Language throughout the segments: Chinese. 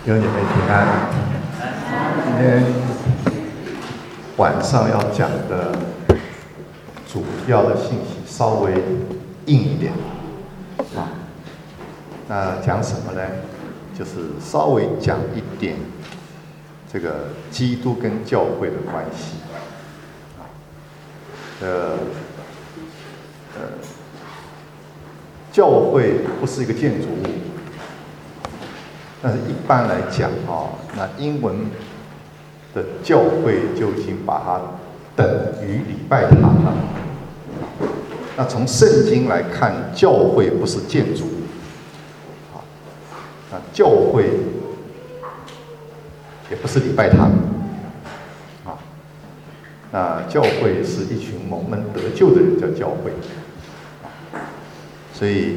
弟兄姐妹平安。今天晚上要讲的主要的信息稍微硬一点啊。那讲什么呢？就是稍微讲一点这个基督跟教会的关系。教会不是一个建筑物。但是一般来讲那英文的教会就已经把它等于礼拜堂了。那从圣经来看，教会不是建筑物，那教会也不是礼拜堂，那教会是一群蒙恩得救的人叫教会，所以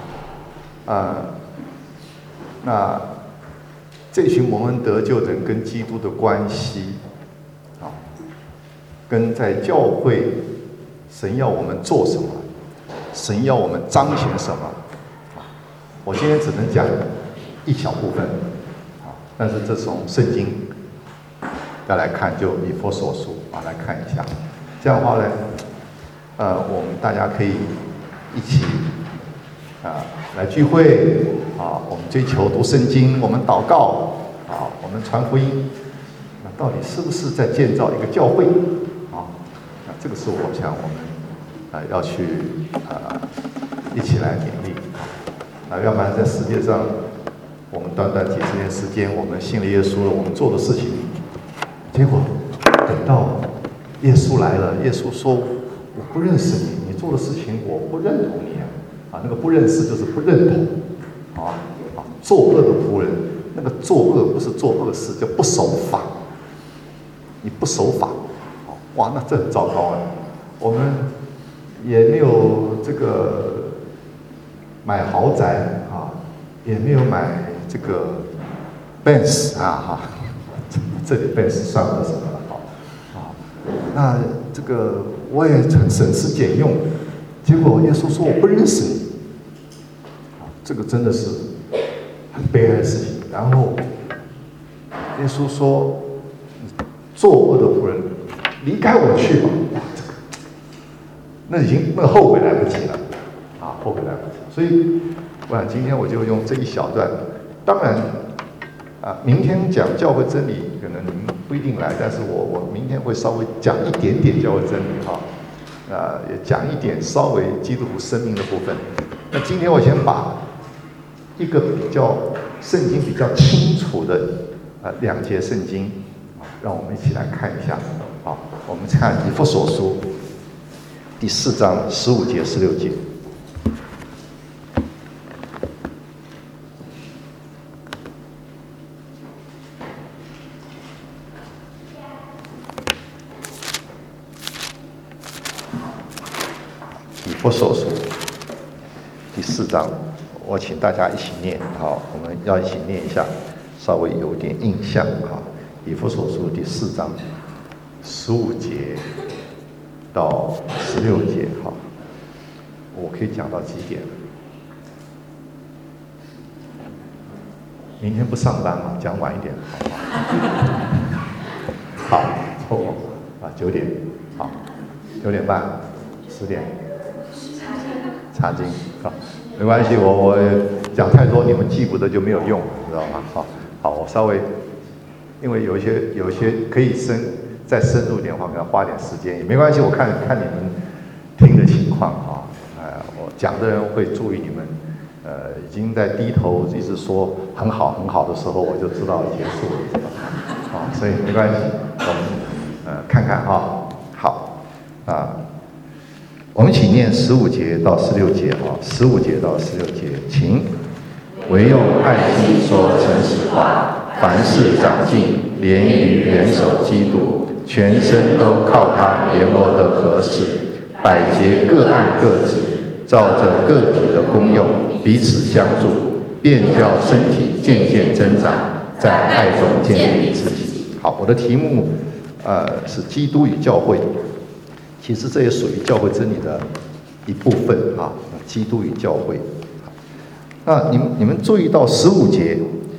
那这群蒙恩得救的人跟基督的关系，跟在教会神要我们做什么，神要我们彰显什么，我今天只能讲一小部分，但是这从圣经要来看，就以弗所书来看一下，这样的话呢，我们大家可以一起来聚会我们追求读圣经，我们祷告我们传福音，那到底是不是在建造一个教会那这个是我想我们要去一起来勉励要不然在世界上我们短短几十年时间，我们信了耶稣了，我们做的事情，结果等到耶稣来了，耶稣说我不认识你，你做的事情我不认同你那个不认识就是不认同作恶的仆人，那个作恶不是做恶事，叫不守法。你不守法，哇，那这很糟糕我们也没有这个买豪宅也没有买这个 Benz 这里 Benz 算不得什么了那这个我也很省吃俭用，结果耶稣说我不认识你，这个真的是很悲哀的事情。然后耶稣说作恶的仆人离开我去吧，那后悔来不及了后悔来不及。所以我想今天我就用这一小段，当然明天讲教会真理可能你们不一定来，但是我明天会稍微讲一点点教会真理也讲一点稍微基督徒生命的部分。那今天我先把一个比较圣经比较清楚的两节圣经让我们一起来看一下我们看以弗所书第4章15节16节。以弗所书第4章，我请大家一起念我们要一起念一下，稍微有点印象以弗所书第4章15节到16节我可以讲到几点？明天不上班嘛，讲晚一点好9点9点半10点查经没关系，我讲太多你们记不得就没有用，知道吗？好，我稍微，因为有一些可以再深入一点的话，可能花点时间也没关系。我看你们听的情况我讲的人会注意你们，已经在低头一直说很好很好的时候，我就知道结束了，所以没关系，我们看看好我们一起念15节到16节15节到16节，请。唯用爱心说诚实话，凡事长进，连于元首基督，全身都靠他联络得合适，百节各按各职，照着个体的功用，彼此相助，便叫身体渐渐增长，在爱中建立自己。好，我的题目是基督与教会，其实这也属于教会真理的一部分基督与教会。那你们注意到15节，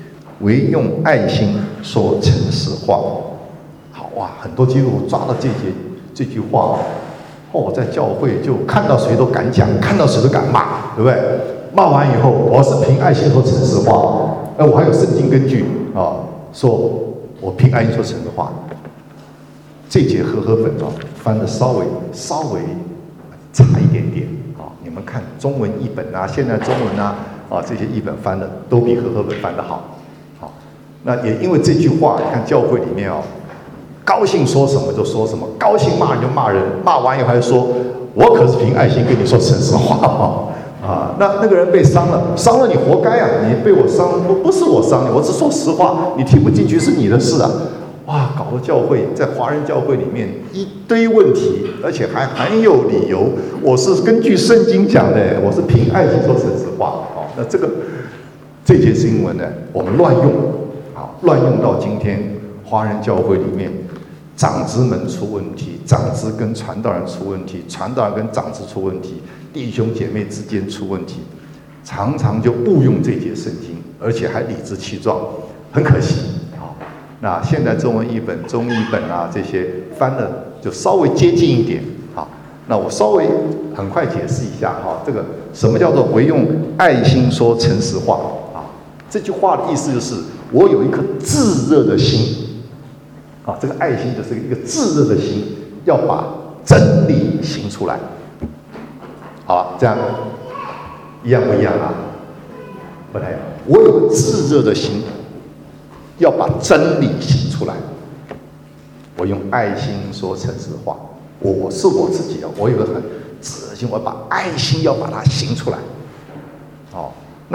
唯用爱心说诚实话。好哇，很多基督徒抓到这句话在教会就看到谁都敢讲，看到谁都敢骂，对不对？骂完以后，我是凭爱心说诚实话，我还有圣经根据说我凭爱心说诚实话。这节和合本翻的稍微差一点点你们看中文译本现在中文这些译本翻的都比和合本翻的好。那也因为这句话，你看教会里面高兴说什么就说什么，高兴骂人就骂人，骂完以后还说我可是凭爱心跟你说诚实话那个人被伤了你活该你被我伤，不是我伤你，我只说实话，你听不进去是你的事哇，搞得教会在华人教会里面一堆问题，而且还很有理由。我是根据圣经讲的，我是凭爱心说诚实话那这节经文呢，我们乱用到今天华人教会里面，长子们出问题，长子跟传道人出问题，传道人跟长子出问题，弟兄姐妹之间出问题，常常就误用这节圣经，而且还理直气壮，很可惜那现在中文译本、中译本这些翻的就稍微接近一点那我稍微很快解释一下这个什么叫做唯用爱心说诚实话这句话的意思就是我有一颗炙热的心这个爱心就是一个炙热的心，要把真理行出来。好，这样一样不一样不太一样。我有个炙热的心，要把真理行出来。我用爱心说诚实话，我是我自己我有个很炙热的心，我把爱心要把它行出来。那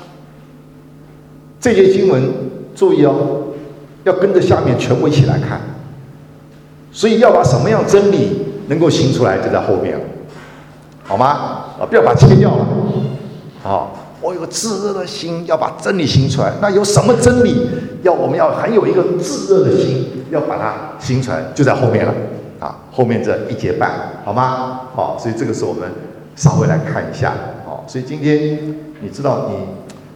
这节经文注意要跟着下面全部一起来看。所以要把什么样真理能够行出来，就在后面了，好吗？不要把它切掉了。我有个炙热的心，要把真理行出来。那有什么真理我们要很有一个炙热的心，要把它行出来，就在后面了后面这1节半，好吗？所以这个是我们稍微来看一下。所以今天你知道你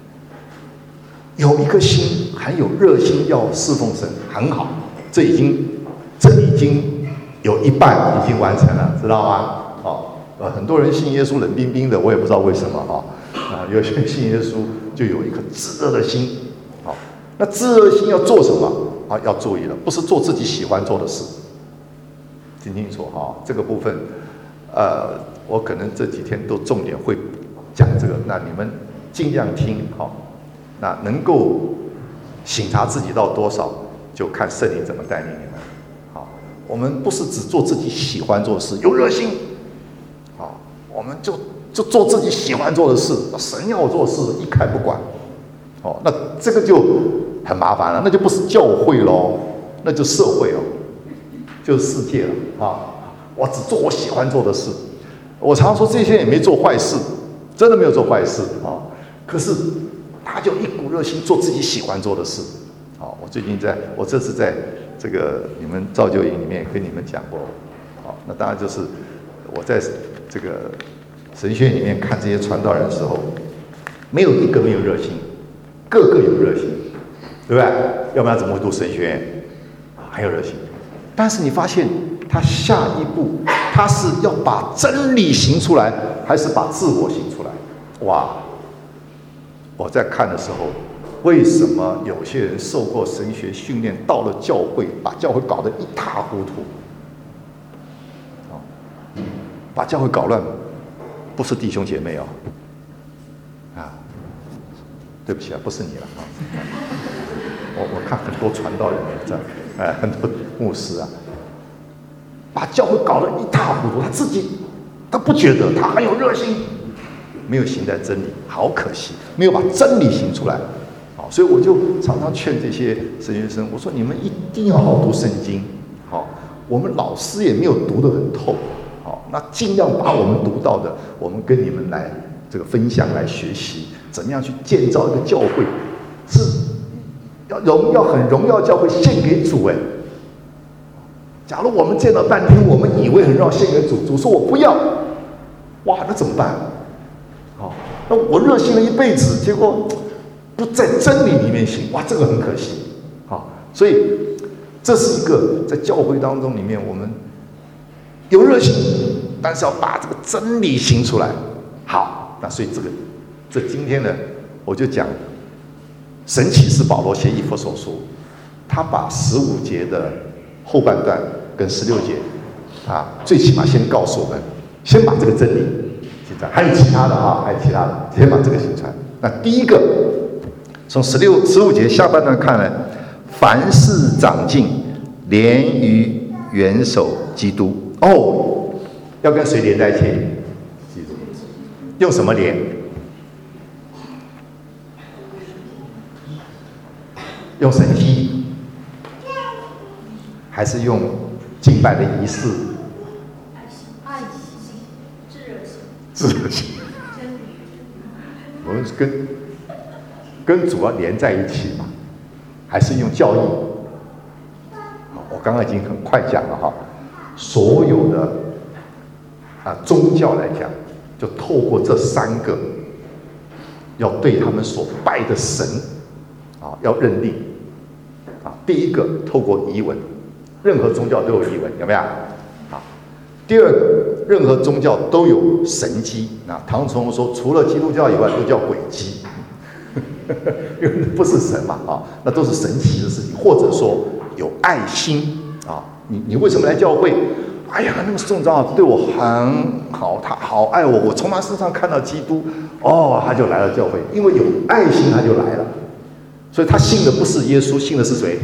有一颗心，很有热心要侍奉神，很好，这已经有一半已经完成了，知道吗？很多人信耶稣冷冰冰的，我也不知道为什么有些人信耶稣就有一颗炙热的心。那炙热的心要做什么要注意了，不是做自己喜欢做的事。听清楚这个部分我可能这几天都重点会讲这个，那你们尽量听那能够省察自己到多少，就看圣灵怎么带领你们。我们不是只做自己喜欢做的事，有热心我们就做自己喜欢做的事，神要我做的事一概不管那这个就很麻烦了，那就不是教会咯，那就社会就是世界了我只做我喜欢做的事。我常说这些也没做坏事，真的没有做坏事可是他就一股热心做自己喜欢做的事。我这次在这个你们造就营里面也跟你们讲过那当然就是我在这个神学院里面看这些传道人的时候，没有一个没有热心，个个有热心，对不对？要不然怎么会读神学院很有热心。但是你发现他下一步，他是要把真理行出来，还是把自我行出来？哇！我在看的时候，为什么有些人受过神学训练，到了教会把教会搞得一塌糊涂？把教会搞乱，不是弟兄姐妹对不起不是你了我看很多传道人这样很多牧师把教会搞得一塌糊涂，他自己他不觉得，他很有热心，没有行在真理，好可惜，没有把真理行出来。所以我就常常劝这些神学生，我说你们一定要好好读圣经。我们老师也没有读得很透，那尽量把我们读到的，我们跟你们来这个分享，来学习，怎么样去建造一个教会，是要很荣耀教会献给主假如我们建了半天，我们以为很荣耀献给主，主说我不要，哇，那怎么办？那我热心了一辈子，结果不在真理里面行，哇，这个很可惜啊。所以这是一个在教会当中里面，我们有热情，但是要把这个真理行出来。好，那所以这今天呢，我就讲神启示保罗写以弗所书，他把15节的后半段跟16节啊，最起码先告诉我们，先把这个真理行传，还有其他的啊，还有其他的，先把这个行传。那第一个，从15节下半段看呢，凡事长进，连于元首基督。哦，要跟谁连在一起？基督。用什么连？用神迹，还是用敬拜的仪式？ 爱心、炙热心、 炙热心。我们跟主要连在一起嘛，还是用教义？我刚刚已经很快讲了哈，所有的宗教来讲，就透过这3个，要对他们所拜的神要认定第一个透过遗文，任何宗教都有遗文，有没有？第二个，任何宗教都有神迹。唐崇荣说，除了基督教以外，都叫鬼迹，因为不是神嘛那都是神奇的事情，或者说有爱心你为什么来教会？哎呀，那个宋长老对我很好，他好爱我，我从他身上看到基督，他就来了教会，因为有爱心他就来了。所以他信的不是耶稣，信的是谁？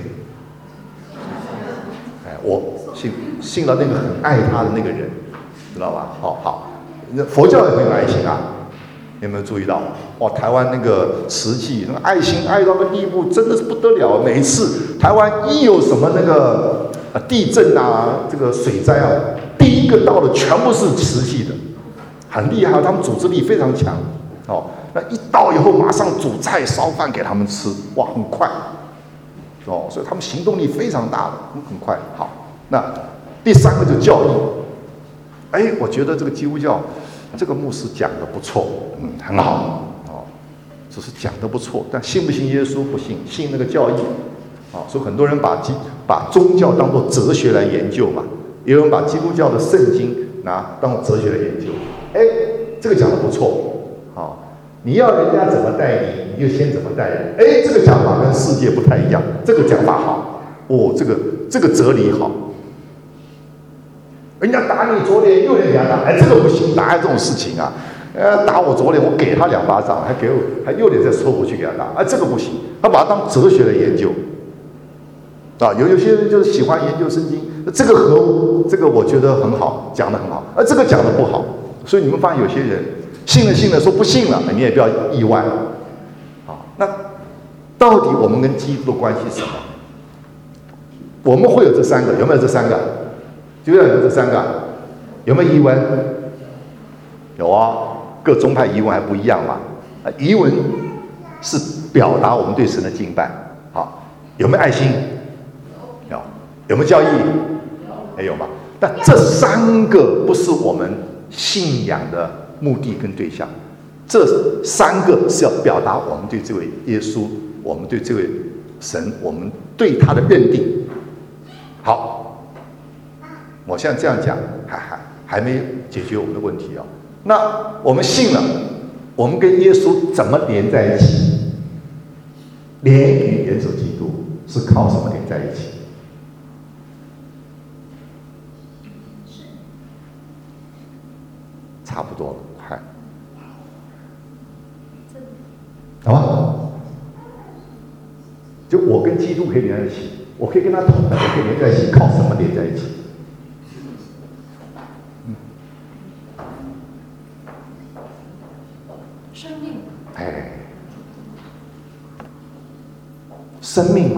我信到那个很爱他的那个人，知道吧？好，佛教也很有爱心啊，有没有注意到？台湾那个慈济，那个爱心爱到个地步，真的是不得了。每一次台湾一有什么那个地震这个水灾第一个到的全部是慈济的，很厉害，他们组织力非常强那一到以后，马上煮菜烧饭给他们吃，哇，很快所以他们行动力非常大的，很快。好，那第3个就是教义。我觉得这个基督教这个牧师讲的不错，很好只是讲的不错，但信不信耶稣不信，信那个教义所以很多人把宗教当作哲学来研究嘛，也有人把基督教的圣经当作哲学来研究。这个讲的不错你要人家怎么待你，你就先怎么待人。这个讲法跟世界不太一样，这个讲法好这个哲理好。人家打你左脸右脸给他打，这个不行，哪有这种事情啊？打我左脸，我给他2巴掌，还右脸再抽回去给他打，这个不行。他把它当哲学来研究有些人就是喜欢研究圣经，这个我觉得很好，讲得很好，这个讲得不好。所以你们发现有些人信了说不信了，你也不要意外那到底我们跟基督的关系是什么？我们会有这3个，有没有这3个？就要有这3个，有没有遗文？有各宗派遗文还不一样嘛。遗文是表达我们对神的敬拜。有没有爱心？有。有没有教义？也有嘛。但这3个不是我们信仰的目的跟对象，这3个是要表达我们对这位耶稣，我们对这位神，我们对他的认定。好，我现在这样讲还没解决我们的问题那我们信了，我们跟耶稣怎么连在一起？连于元首基督是靠什么连在一起？差不多了，好吧？就我跟基督可以连在一起，我可以跟他同等，我可以连在一起，靠什么连在一起？ 生命。 生命嘛，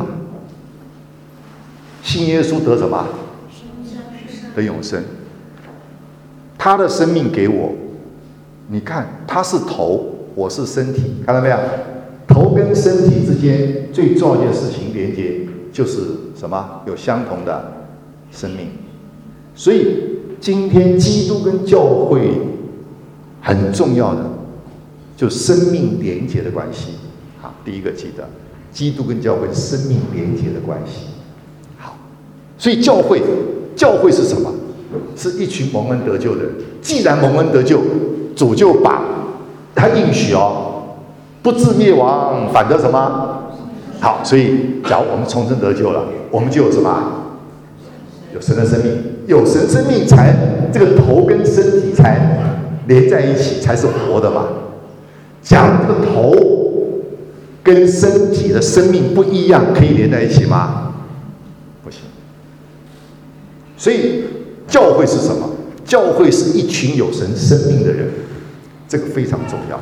信耶稣得什么？得永生。他的生命给我，你看，他是头，我是身体，看到没有？头跟身体之间最重要的事情连接就是什么？有相同的生命。所以今天基督跟教会很重要的，就生命连接的关系。 好，第一个记得，基督跟教会生命连结的关系。好，所以教会是什么？是一群蒙恩得救的人。既然蒙恩得救，主就把他应许不至灭亡，反得什么？好，所以假如我们重生得救了，我们就有什么？有神的生命，有神生命才这个头跟身体才连在一起，才是活的嘛。假如这个头跟身体的生命不一样，可以连在一起吗？不行。所以教会是什么？教会是一群有神生命的人，这个非常重要。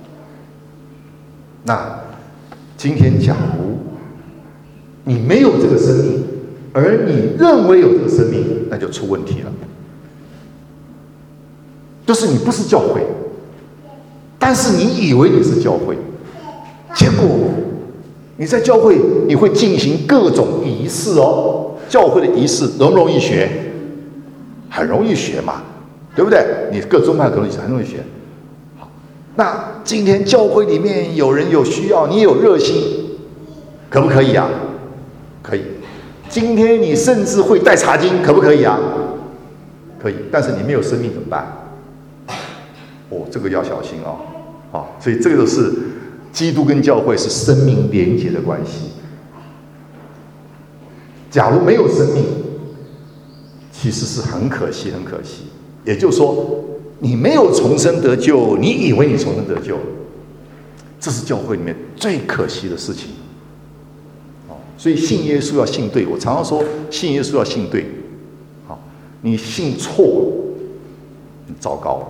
那今天假如你没有这个生命，而你认为有这个生命，那就出问题了。就是你不是教会，但是你以为你是教会，结果你在教会你会进行各种仪式教会的仪式容不容易学？很容易学嘛，对不对？你各宗派很容易学。好，那今天教会里面有人有需要，你有热心，可不可以啊？可以。今天你甚至会带茶经，可不可以啊？可以。但是你没有生命怎么办？这个要小心所以这个就是基督跟教会是生命连结的关系。假如没有生命，其实是很可惜，很可惜。也就是说，你没有重生得救，你以为你重生得救，这是教会里面最可惜的事情。所以信耶稣要信对，我常常说信耶稣要信对。你信错了，很糟糕。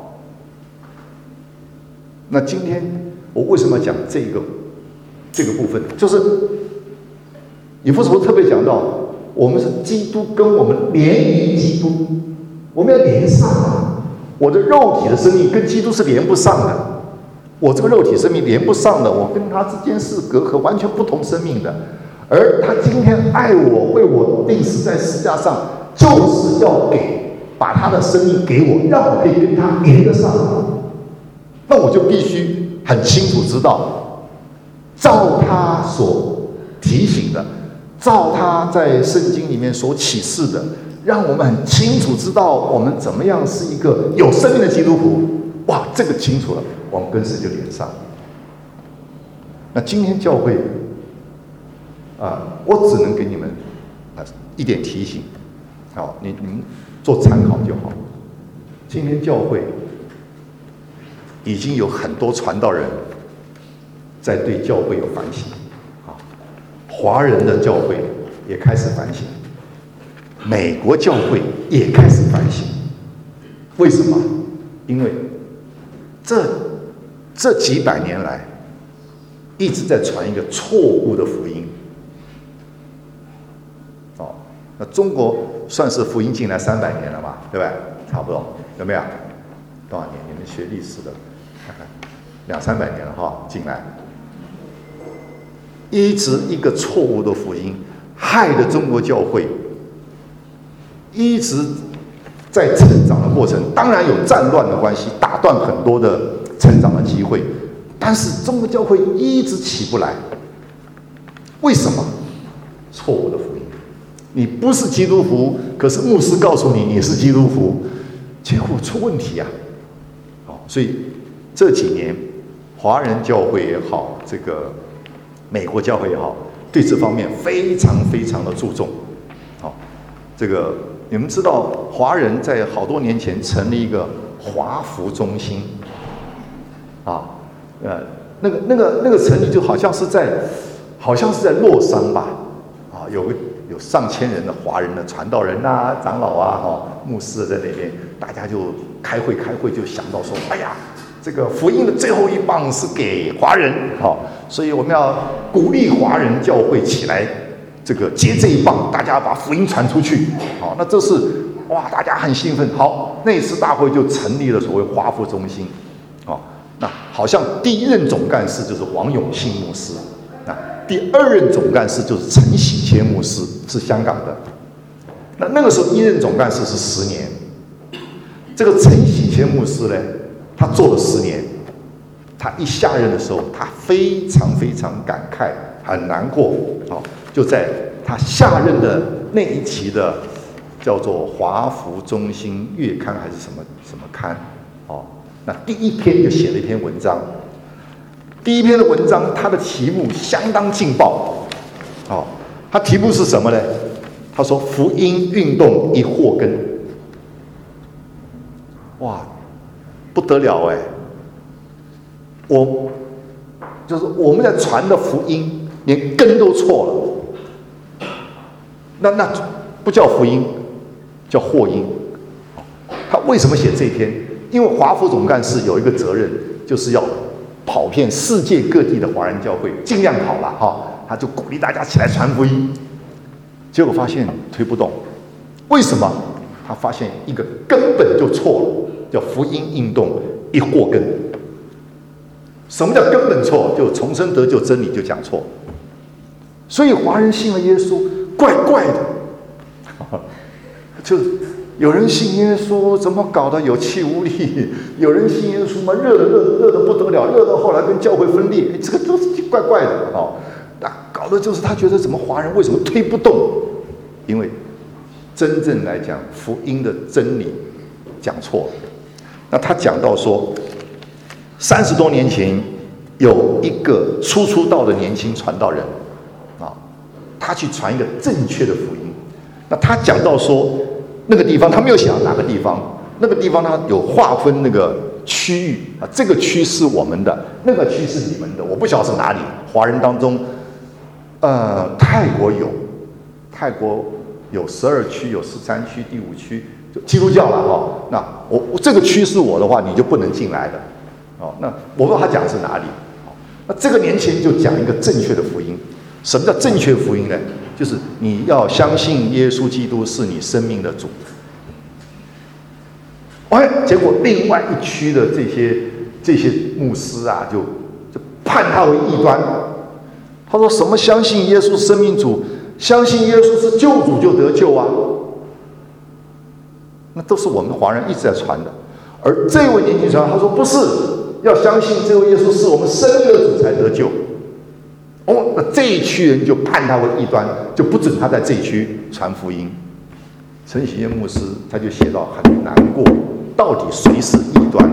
那今天我为什么要讲这个部分？就是以弗所特别讲到，我们是基督跟我们连于基督，我们要连上我的肉体的生命跟基督是连不上的，我这个肉体生命连不上的，我跟他之间是隔阂，完全不同生命的。而他今天爱我，为我钉死在十字架上，就是要把他的生命给我，让我可以跟他连得上。那我就必须很清楚知道，照他所提醒的，照他在圣经里面所启示的，让我们很清楚知道我们怎么样是一个有生命的基督徒。哇，这个清楚了，我们跟神就连上。那今天教会我只能给你们一点提醒，你们做参考就好。今天教会已经有很多传道人在对教会有反省，华人的教会也开始反省，美国教会也开始反省。为什么？因为这几百年来一直在传一个错误的福音。那中国算是福音进来300年了嘛，对吧？差不多，有没有？多少年？你们学历史的，看看，200-300年了进来，一直一个错误的福音，害得中国教会一直在成长的过程，当然有战乱的关系，打断很多的成长的机会，但是中国教会一直起不来。为什么？错误的福音。你不是基督徒，可是牧师告诉你是基督徒，结果出问题啊！所以这几年华人教会也好，这个美国教会也好，对这方面非常非常的注重。这个你们知道，华人在好多年前成立一个华福中心，那个成立就好像是在洛杉吧，有上千人的华人的传道人长老牧师在那边，大家就开会就想到说，哎呀，这个福音的最后一棒是给华人，所以我们要鼓励华人教会起来，这个接这一棒，大家把福音传出去。那这是哇，大家很兴奋。好，那次大会就成立了所谓华福中心。那好像第一任总干事就是王永庆牧师，第二任总干事就是陈喜谦牧师，是香港的。那个时候一任总干事是10年，这个陈喜谦牧师呢，他做了10年， 他一下任的时候，他非常非常感慨，很难过。就在他下任的那一期的叫做华福中心月刊还是什么刊，那第一篇就写了一篇文章。第一篇的文章，它的题目相当劲爆，它题目是什么呢？他说福音运动一祸根。哇，不得了哎！就是我们在传的福音，连根都错了，那不叫福音，叫祸因。他为什么写这篇？因为华府总干事有一个责任，就是要跑遍世界各地的华人教会，尽量跑了他就鼓励大家起来传福音。结果发现推不动，为什么？他发现一个根本就错了，叫福音运动一祸根。什么叫根本错？就重生得救真理就讲错。所以华人信了耶稣，怪怪的，就有人信耶稣怎么搞得有气无力？有人信耶稣嘛，热得不得了，热到后来跟教会分裂，这个都是怪怪的搞的就是他觉得怎么华人为什么推不动？因为真正来讲，福音的真理讲错了。那他讲到说，30多年前有一个初道的年轻传道人他去传一个正确的福音。那他讲到说，那个地方他没有想哪个地方，那个地方他有划分那个区域这个区是我们的，那个区是你们的，我不晓得是哪里。华人当中，泰国有12区，有13区，第5区就基督教了那我这个区是我的话，你就不能进来的那我不知道他讲的是哪里那这个年轻人就讲一个正确的福音。什么叫正确福音呢？就是你要相信耶稣基督是你生命的主。结果另外一区的这些牧师就判他为异端。他说什么相信耶稣生命主，相信耶稣是救主就得救那都是我们华人一直在传的。而这位年轻传他说不是，要相信这位耶稣是我们生命的主才得救。那这一区人就判他为异端，就不准他在这一区传福音。陈喜业牧师他就写到很难过，到底谁是异端？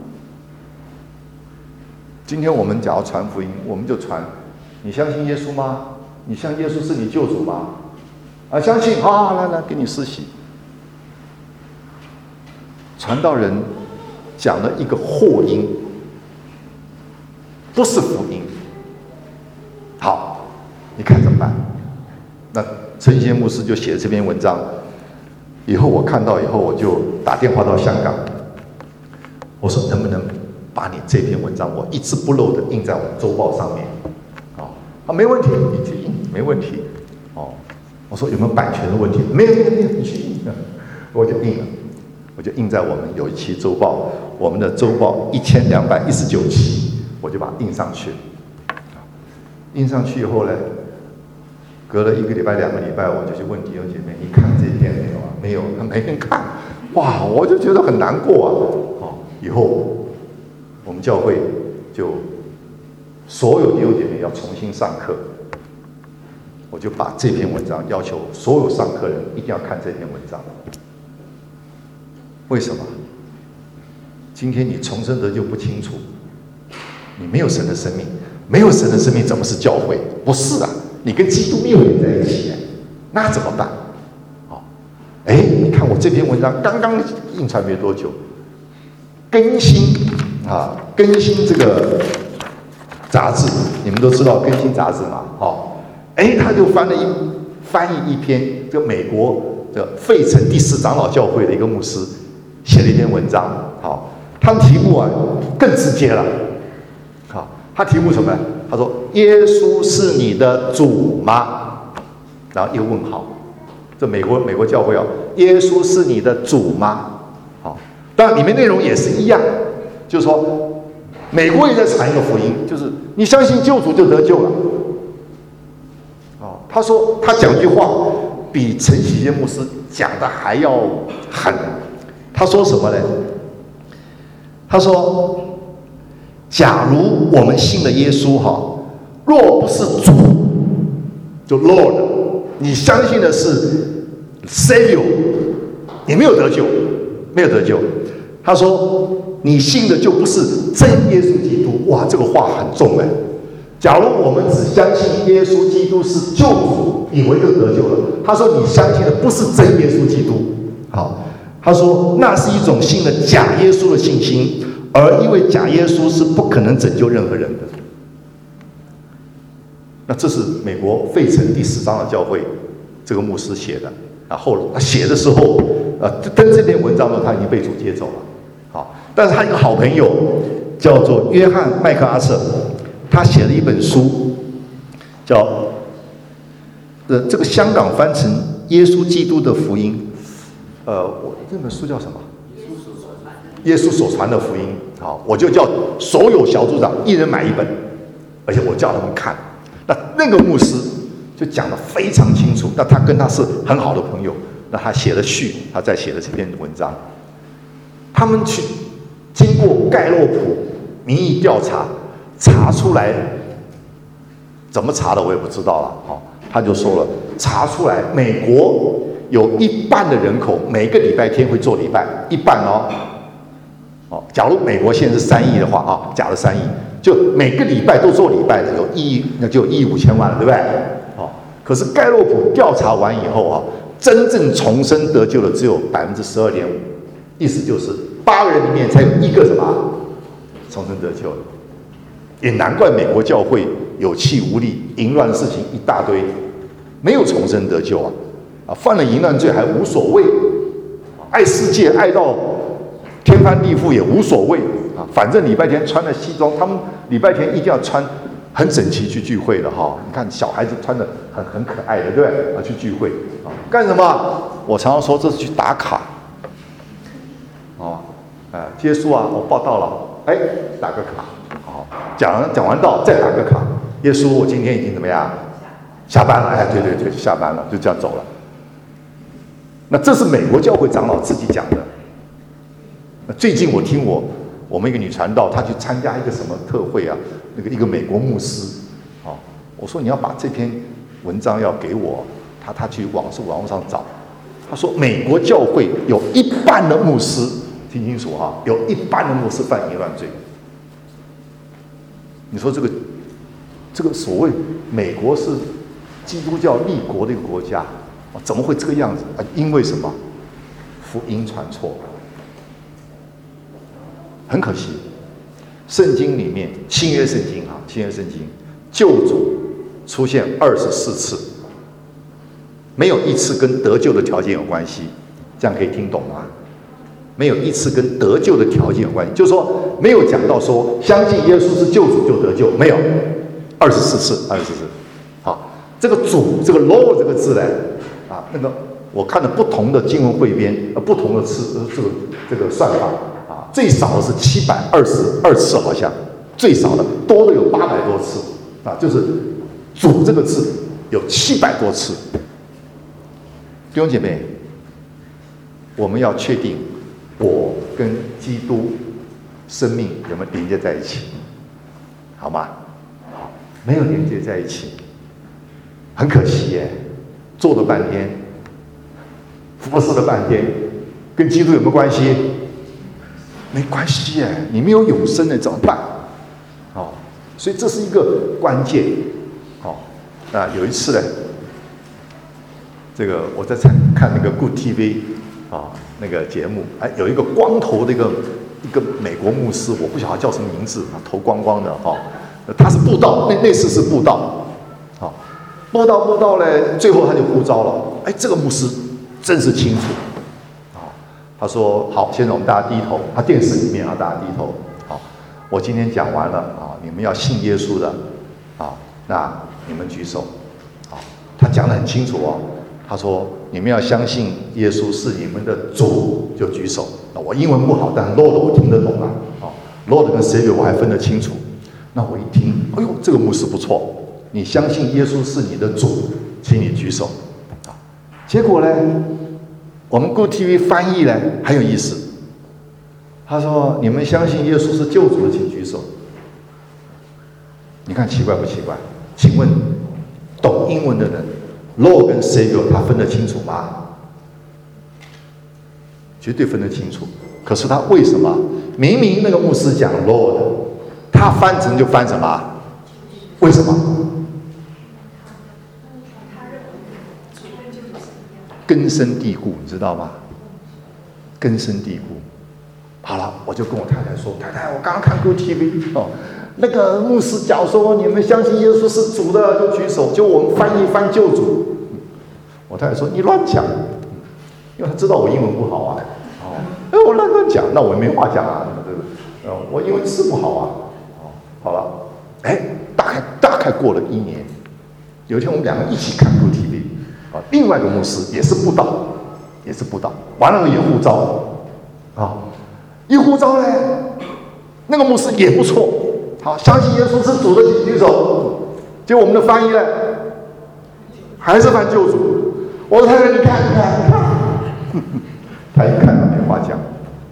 今天我们假如传福音，我们就传，你相信耶稣吗？你相信耶稣是你救主吗？相信来给你施洗。传道人讲了一个祸因，不是福音。好，你看怎么办？那陈贤牧师就写了这篇文章，以后我看到以后，我就打电话到香港，我说能不能把你这篇文章我一字不漏的印在我们周报上面？没问题，你去印，没问题。我说有没有版权的问题？没有，你去印。我就印了，我就印在我们有一期周报，我们的周报1219期，我就把它印上去。印上去以后呢，隔了1个礼拜、2个礼拜，我就去问弟兄姐妹：“你看这篇没有没有，他没人看。”哇，我就觉得很难过以后我们教会就所有弟兄姐妹要重新上课，我就把这篇文章要求所有上课人一定要看这篇文章。为什么？今天你重生得救不清楚，你没有神的生命。没有神的生命怎么是教会？不是你跟基督没有连在一起那怎么办？你看我这篇文章刚刚印传没多久，更新这个杂志，你们都知道更新杂志嘛？他就翻译一篇这美国的费城第4长老教会的一个牧师写了一篇文章，他们题目更直接了。他题目什么？他说：“耶稣是你的主吗？”然后一个问号。这美国教会耶稣是你的主吗？当然里面内容也是一样，就是说，美国也在传一个福音，就是你相信救主就得救了。他说他讲一句话比陈喜坚牧师讲的还要狠。他说什么呢？他说：“ 假如我们信了耶稣若不是主，就 Lord， 你相信的是 Savior， 你没有得救，没有得救。他说你信的就不是真耶稣基督。哇，这个话很重哎。假如我们只相信耶稣基督是救主，以为就得救了。他说你相信的不是真耶稣基督。好，他说那是一种信了假耶稣的信心，而因为假耶稣是不可能拯救任何人的。那这是美国费城第10章的教会这个牧师写的。然后他写的时候，登这篇文章的时候，他已经被主接走了。好，但是他一个好朋友叫做约翰·麦克阿瑟，他写了一本书，叫这个香港翻成《耶稣基督的福音》。这本书叫什么？耶稣所传的福音。好，我就叫所有小组长一人买一本，而且我叫他们看。那个牧师就讲得非常清楚。那他跟他是很好的朋友，那他写了序，他再写了这篇文章。他们去经过盖洛普民意调查，查出来，怎么查的我也不知道了。他就说了，查出来美国有1半的人口每个礼拜天会做礼拜，1半假如美国现在是3亿的话假的3亿，就每个礼拜都做礼拜的有1亿，那就有1亿5千万了，对不对？可是盖洛普调查完以后真正重生得救的只有12.5%，意思就是8个人里面才有1个什么重生得救的。也难怪美国教会有气无力，淫乱的事情一大堆，没有重生得救犯了淫乱罪还无所谓，爱世界爱到天翻地覆也无所谓反正礼拜天穿了西装，他们礼拜天一定要穿很整齐去聚会的你看小孩子穿的很可爱的，对不对？去聚会干什么？我常常说这是去打卡耶稣我报道了，打个卡。讲完道再打个卡。耶稣，我今天已经怎么样？下班了。对，下班了，就这样走了。那这是美国教会长老自己讲的。那最近我听我们一个女传道，她去参加一个什么特会一个美国牧师我说你要把这篇文章要给我，他去网络上找。他说美国教会有1半的牧师，听清楚有1半的牧师犯淫乱罪。你说这个所谓美国是基督教立国的一个国家怎么会这个样子因为什么？福音传错。很可惜，圣经里面新约圣经救主出现24次，没有1次跟得救的条件有关系。这样可以听懂吗？没有1次跟得救的条件有关系，就是说没有讲到说相信耶稣是救主就得救，没有24次。好，这个主这个 Lord 这个字呢那个我看了不同的经文汇编不同的这个算法最少的是722次，好像最少的多的有800多次就是主这个字有700多次。弟兄姐妹，我们要确定我跟基督生命有没有连接在一起，好吗？好，没有连接在一起，很可惜耶。做了半天，服侍了半天，跟基督有没有关系？没关系耶，你没有永生的怎么办？所以这是一个关键。那有一次呢，这个我在看那个 Good TV 那个节目，有一个光头的一个美国牧师，我不晓得叫什么名字，头光光的他是布道，那次是布道，布道呢，最后他就呼召了，这个牧师真是清楚，他说好，现在我们大家低头，他电视里面大家低头，我今天讲完了你们要信耶稣的那你们举手，他讲得很清楚他说你们要相信耶稣是你们的主就举手。我英文不好，但 Lord 我听得懂Lord 跟 Savior 我还分得清楚。那我一听，这个牧师不错，你相信耶稣是你的主，请你举手。结果呢，我们 Good TV 翻译呢很有意思，他说你们相信耶稣是救主的请举手， 你看奇怪不奇怪？请问懂英文的人 ，Lord 跟 Savior 他分得清楚吗？绝对分得清楚。可是他为什么明明那个牧师讲 Lord， 他翻成就翻什么？为什么？根深蒂固，你知道吗？根深蒂固。好了，我就跟我太太说：“太太，我刚刚看过 TV 哦，那个牧师讲说你们相信耶稣是主的就举手，就我们翻译翻救主。”我太太说：“你乱讲。”因为她知道我英文不好啊。我乱讲，那我也没话讲啊，对不对？我英文是不好啊。好了，大概过了1年，有一天我们两个一起看 QTV， 另外一个牧师也是布道，完了也呼召，一呼召呢，那个牧师也不错，好，相信耶稣是主的举手，结果我们的翻译呢，还是翻救主。我说太太，你看，他一看他没话讲。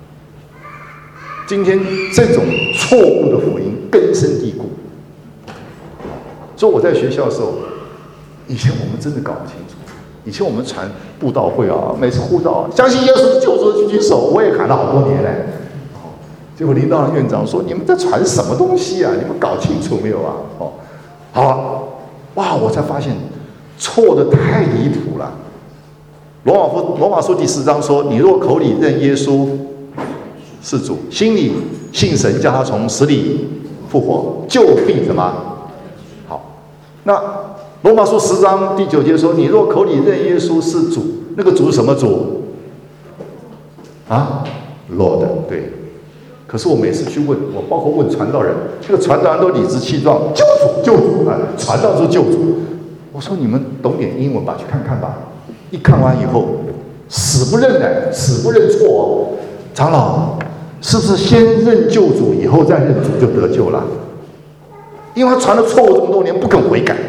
今天这种错误的福音根深蒂固，所以我在学校的时候，以前我们真的搞不清楚。以前我们传布道会啊，每次呼召相信耶稣是救主的举手，我也喊了好多年嘞。结果领导院长说：“你们在传什么东西啊？你们搞清楚没有啊？”好啊，哇！我才发现错的太离谱了。罗马书第4章说：“你若口里认耶稣是主，心里信神叫他从死里复活，就必什么？”好，那罗马书10章第9节说：“你若口里认耶稣是主，那个主是什么主？啊 ，Lord， 对。可是我每次去问，我包括问传道人，这个传道人都理直气壮，救主啊，传道是救主。我说你们懂点英文吧，去看看吧。一看完以后，死不认错。长老，是不是先认救主，以后再认主就得救了？因为他传了错误这么多年，不肯悔改。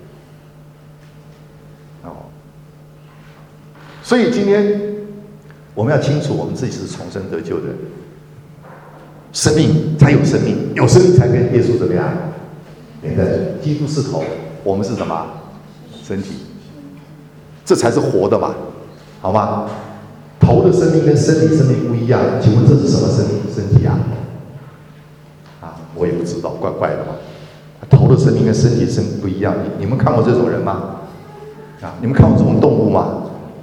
所以今天我们要清楚，我们自己是重生得救的人。生命才有生命，有生命才跟耶稣怎么样连在一起。基督是头，我们是什么？身体，这才是活的嘛，好吗？头的生命跟身体生命不一样，请问这是什么身体啊？我也不知道，怪怪的嘛。头的生命跟身体生命不一样，你们看过这种人吗？你们看过这种动物吗？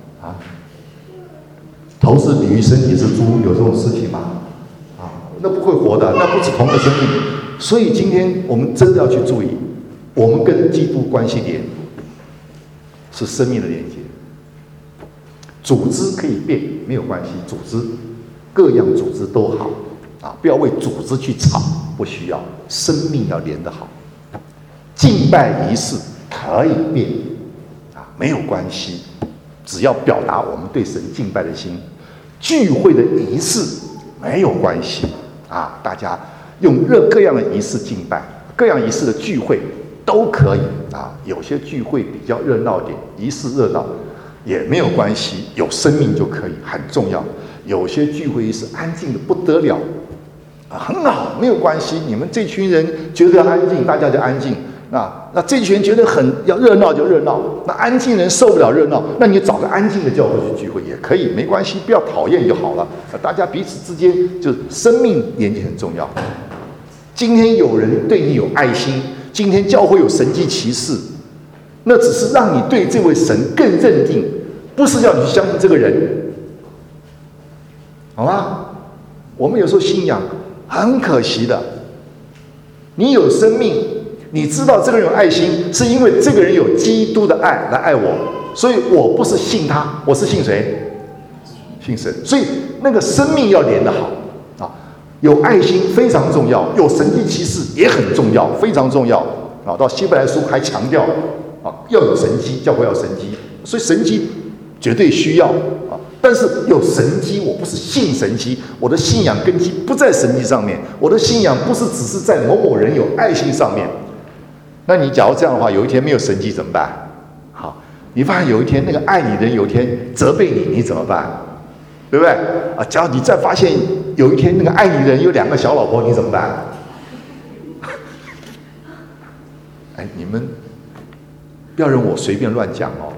头是鲤鱼，身体是猪，有这种事情吗？那不会活的，那不是同个生命。所以今天我们真的要去注意，我们跟基督关系连是生命的连接。组织可以变，没有关系，组织各样组织都好不要为组织去吵，不需要。生命要连得好。敬拜仪式可以变没有关系，只要表达我们对神敬拜的心。聚会的仪式没有关系大家用各样的仪式敬拜，各样仪式的聚会都可以有些聚会比较热闹点，仪式热闹也没有关系，有生命就可以，很重要。有些聚会仪式安静的不得了很好，没有关系。你们这群人觉得安静，大家就安静。那这群人觉得要热闹就热闹，那安静人受不了热闹，那你找个安静的教会去聚会也可以，没关系，不要讨厌就好了。大家彼此之间就是生命连接很重要。今天有人对你有爱心，今天教会有神迹奇事，那只是让你对这位神更认定，不是要你去相信这个人，好吗？我们有时候信仰很可惜的，你有生命。你知道这个人有爱心，是因为这个人有基督的爱来爱我，所以我不是信他，我是信谁？信神。所以那个生命要连得好有爱心非常重要，有神迹奇事也很重要，非常重要到希伯来书还强调要有神迹，教会要神迹，所以神迹绝对需要但是有神迹，我不是信神迹，我的信仰根基不在神迹上面，我的信仰不是只是在某某人有爱心上面。那你假如这样的话，有一天没有神迹怎么办？好，你发现有一天那个爱你的人有一天责备你，你怎么办？对不对？假如你再发现有一天那个爱你的人有2个小老婆，你怎么办？ 哎，你们不要认为我随便乱讲哦。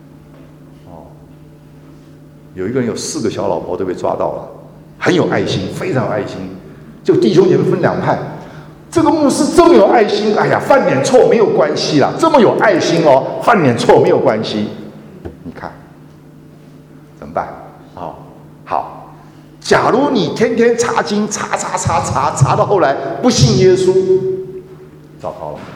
有一个人有4个小老婆都被抓到了，很有爱心，非常有爱心。就弟兄姐妹分2派，这个牧师这么有爱心，哎呀，犯点错没有关系啦，这么有爱心哦，犯点错没有关系。你看怎么办？好，假如你天天查经查到后来不信耶稣，糟糕了。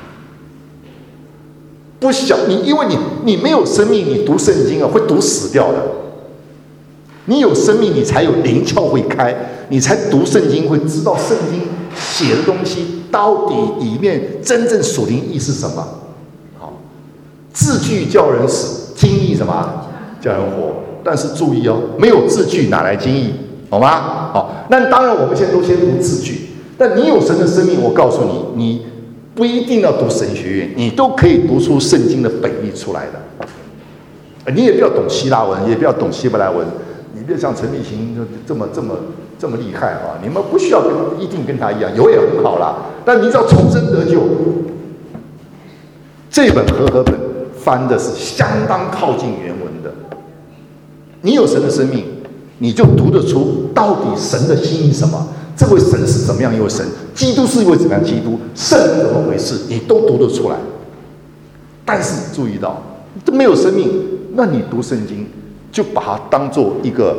不晓你，因为你没有生命，你读圣经啊会读死掉的。你有生命，你才有灵窍会开，你才读圣经会知道圣经写的东西到底里面真正属灵意是什么。好，字句叫人死，经义什么叫人活？但是注意哦，没有字句哪来经义？好吗？好，那当然我们现在都先读字句，但你有神的生命，我告诉你，你不一定要读神学院，你都可以读出圣经的本意出来的。你也不要懂希腊文，也不要懂希伯来文。你别像陈立行这么厉害啊！你们不需要一定跟他一样，有也很好啦。但你只要重生得救，这本和合本翻的是相当靠近原文的。你有神的生命，你就读得出到底神的心意什么，这位神是怎么样一位神，基督是一位怎么样基督，圣灵怎么回事，你都读得出来。但是注意到，这没有生命，那你读圣经就把它当做一个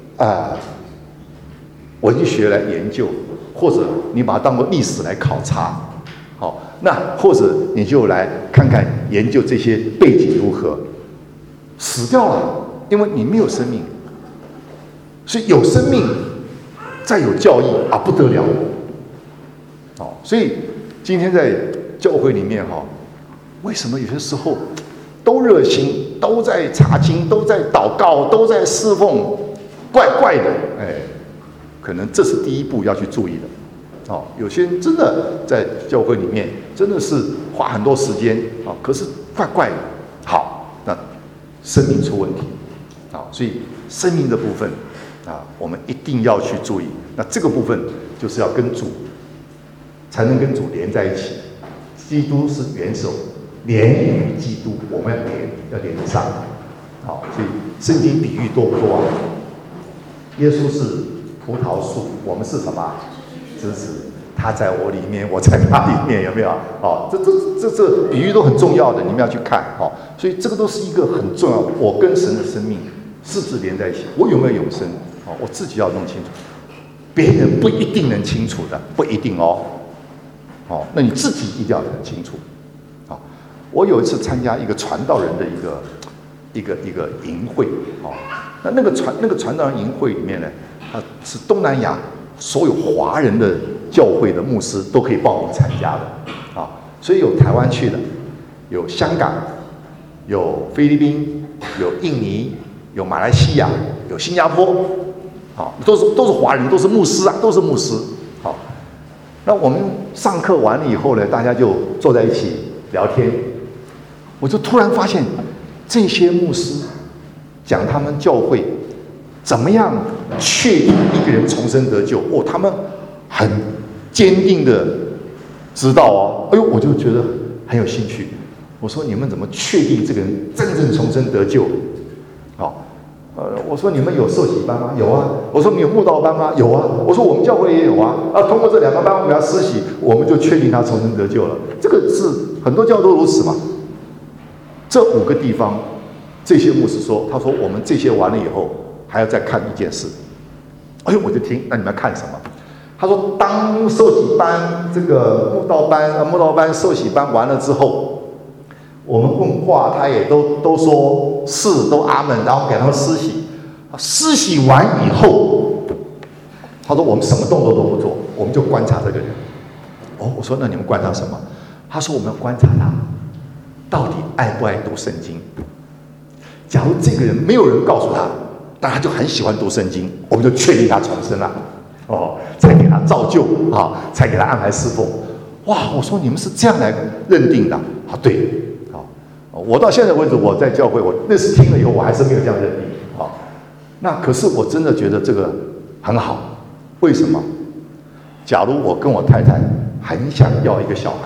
文学来研究，或者你把它当作历史来考察，好，那或者你就来看看研究这些背景如何。死掉了，因为你没有生命，所以有生命再有教义啊，不得了。好，所以今天在教会里面为什么有些时候都热心，都在查经，都在祷告，都在侍奉，怪怪的，可能这是第一步要去注意的。有些人真的在教会里面真的是花很多时间可是怪怪的。好，那生命出问题所以生命的部分我们一定要去注意。那这个部分就是要跟主，才能跟主连在一起。基督是元首，连于基督，我们要连得上。好，所以圣经比喻多不多啊？耶稣是葡萄树，我们是什么？枝子。他在我里面，我在他里面，有没有？这比喻都很重要的，你们要去看。所以这个都是一个很重要的。我跟神的生命是不是连在一起？我有没有永生？我自己要弄清楚，别人不一定能清楚的，不一定哦。那你自己一定要很清楚。我有一次参加一个传道人的一个营会，那个传道人营会里面呢，是东南亚所有华人的教会的牧师都可以报名参加的，所以有台湾去的，有香港，有菲律宾，有印尼，有马来西亚，有新加坡，都是华人，都是牧师啊，都是牧师。好，那我们上课完了以后呢，大家就坐在一起聊天，我就突然发现这些牧师讲他们教会怎么样确定一个人重生得救，他们很坚定的知道我就觉得很有兴趣。我说你们怎么确定这个人真正重生得救？我说你们有受洗班吗？有啊。我说你有慕道班吗？有啊。我说我们教会也有啊。通过这2个班我们要施洗，我们就确定他重生得救了。这个是很多教都如此嘛。这5个地方，这些牧师说，他说我们这些完了以后还要再看一件事。我就听，那你们要看什么？他说当受洗班这个慕道班受洗班完了之后，我们问话他也都说是，都阿门，然后给他们施洗。施洗完以后，他说我们什么动作都不做，我们就观察这个人。我说那你们观察什么？他说我们要观察他到底爱不爱读圣经。假如这个人没有人告诉他，但他就很喜欢读圣经，我们就确定他重生了。才给他造就才给他安排侍奉。我说你们是这样来认定的？对。我到现在为止，我在教会，我那次听了以后，我还是没有这样认定。那可是我真的觉得这个很好。为什么？假如我跟我太太很想要一个小孩，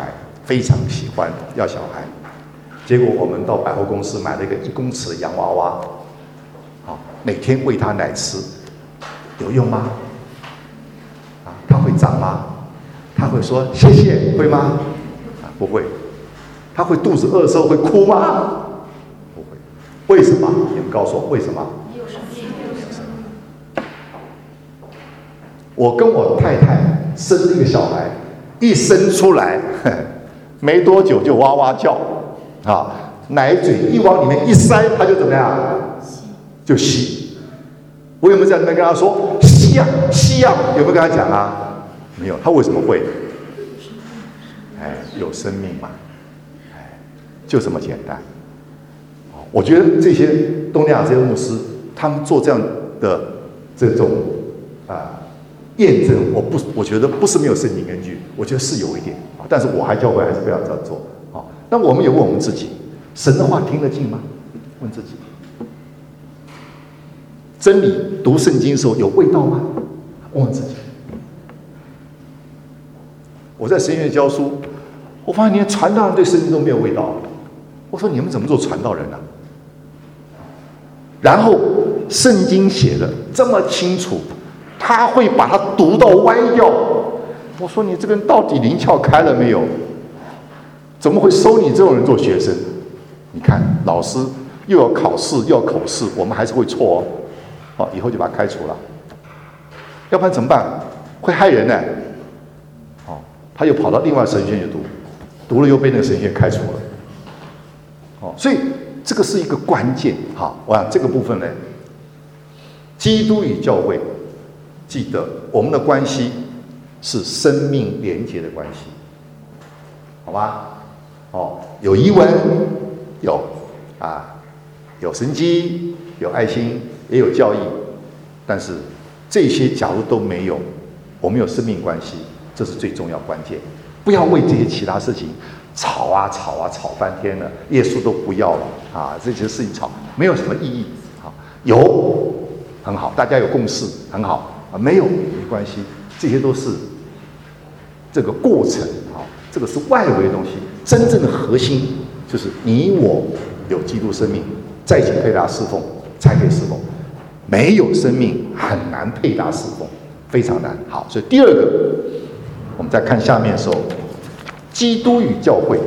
非常喜欢要小孩。结果我们到百货公司买了一个1公尺的洋娃娃，好，每天喂他奶吃，有用吗？他会长吗？他会说谢谢，会吗？不会。他会肚子饿的时候会哭吗？不会。为什么？你们告诉我为什么？我跟我太太生了一个小孩，一生出来，没多久就哇哇叫，奶嘴一往里面一塞，他就怎么样？就吸。我有没有在那边跟他说吸呀吸呀？有没有跟他讲啊？没有。他为什么会？有生命嘛，就这么简单。我觉得这些东南亚这些牧师，他们做这样的这种验证，我觉得不是没有圣经根据，我觉得是有一点，但是我教会还是不要这样做。那我们也问我们自己，神的话听得进吗？问自己，真理读圣经的时候有味道吗？问自己。我在神学院教书，我发现连传道人对圣经都没有味道。我说你们怎么做传道人呢？然后圣经写的这么清楚，他会把它读到歪掉。我说你这个人到底灵窍开了没有？怎么会收你这种人做学生？你看老师又要考试又要口试，我们还是会错哦。以后就把他开除了，要不然怎么办？会害人呢。他又跑到另外神学院去读了又被那个神学院开除了。所以这个是一个关键。我想这个部分呢，基督与教会，记得我们的关系是生命连结的关系，好吧？有遗文，有神迹，有爱心，也有教义，但是这些假如都没有，我们有生命关系，这是最重要关键。不要为这些其他事情吵翻天了，耶稣都不要了这些事情吵没有什么意义。有很好，大家有共识很好没有没关系，这些都是这个过程这个是外围的东西。真正的核心就是你我有基督生命，在一起配搭侍奉才可以侍奉，没有生命很难配搭侍奉，非常难。好，所以第二个，我们再看下面的时候，基督与教会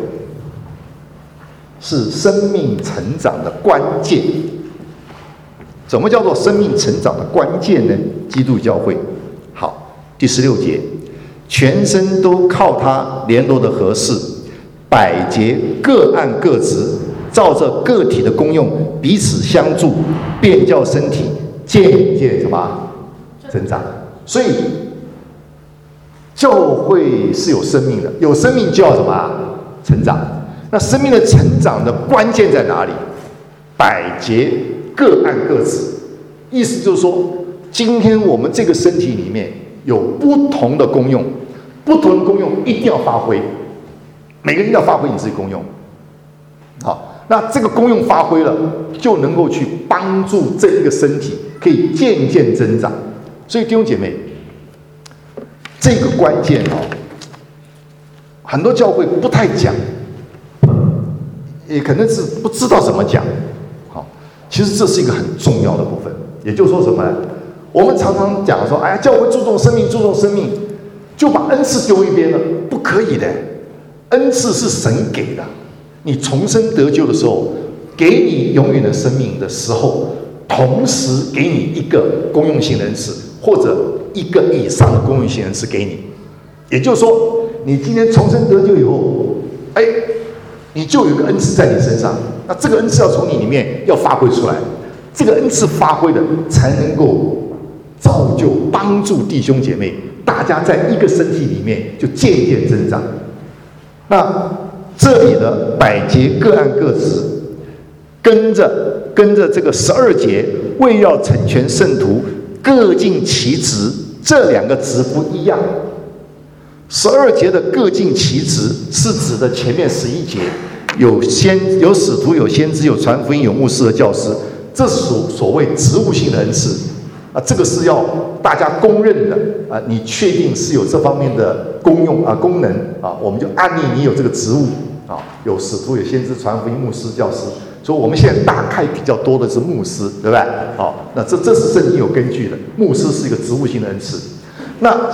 是生命成长的关键。怎么叫做生命成长的关键呢？基督与教会。好，第16节，全身都靠它联络的合适，百节各按各职，照着个体的功用彼此相助，便叫身体渐渐什么增长。所以教会是有生命的，有生命就要什么成长。那生命的成长的关键在哪里？百节各按各职，意思就是说，今天我们这个身体里面有不同的功用，不同的功用一定要发挥，每个人要发挥你自己功用。好，那这个功用发挥了，就能够去帮助这一个身体可以渐渐增长。所以弟兄姐妹，这个关键很多教会不太讲，也可能是不知道怎么讲。其实这是一个很重要的部分。也就是说什么呢？我们常常讲说，教会注重生命，注重生命，就把恩赐丢一边了，不可以的。恩赐是神给的，你重生得救的时候，给你永远的生命的时候，同时给你一个公用性的恩赐，或者一个以上的公用性恩赐给你。也就是说，你今天重生得救以后，你就有一个恩赐在你身上，那这个恩赐要从你里面要发挥出来，这个恩赐发挥的才能够造就帮助弟兄姐妹，大家在一个身体里面就渐渐增长。那这里的百节各按各职，跟着这个12节，为要成全圣徒，各尽其职，这两个职不一样。12节的各尽其职是指的前面11节，有使徒，有先知，有传福音，有牧师和教师，这是所谓职务性的恩赐。 这个是要大家公认的你确定是有这方面的功能我们就按立你有这个职务有使徒、有先知、传福音、牧师、教师。所以我们现在大概比较多的是牧师，对不对？那这是圣经有根据的，牧师是一个职务性的恩赐。那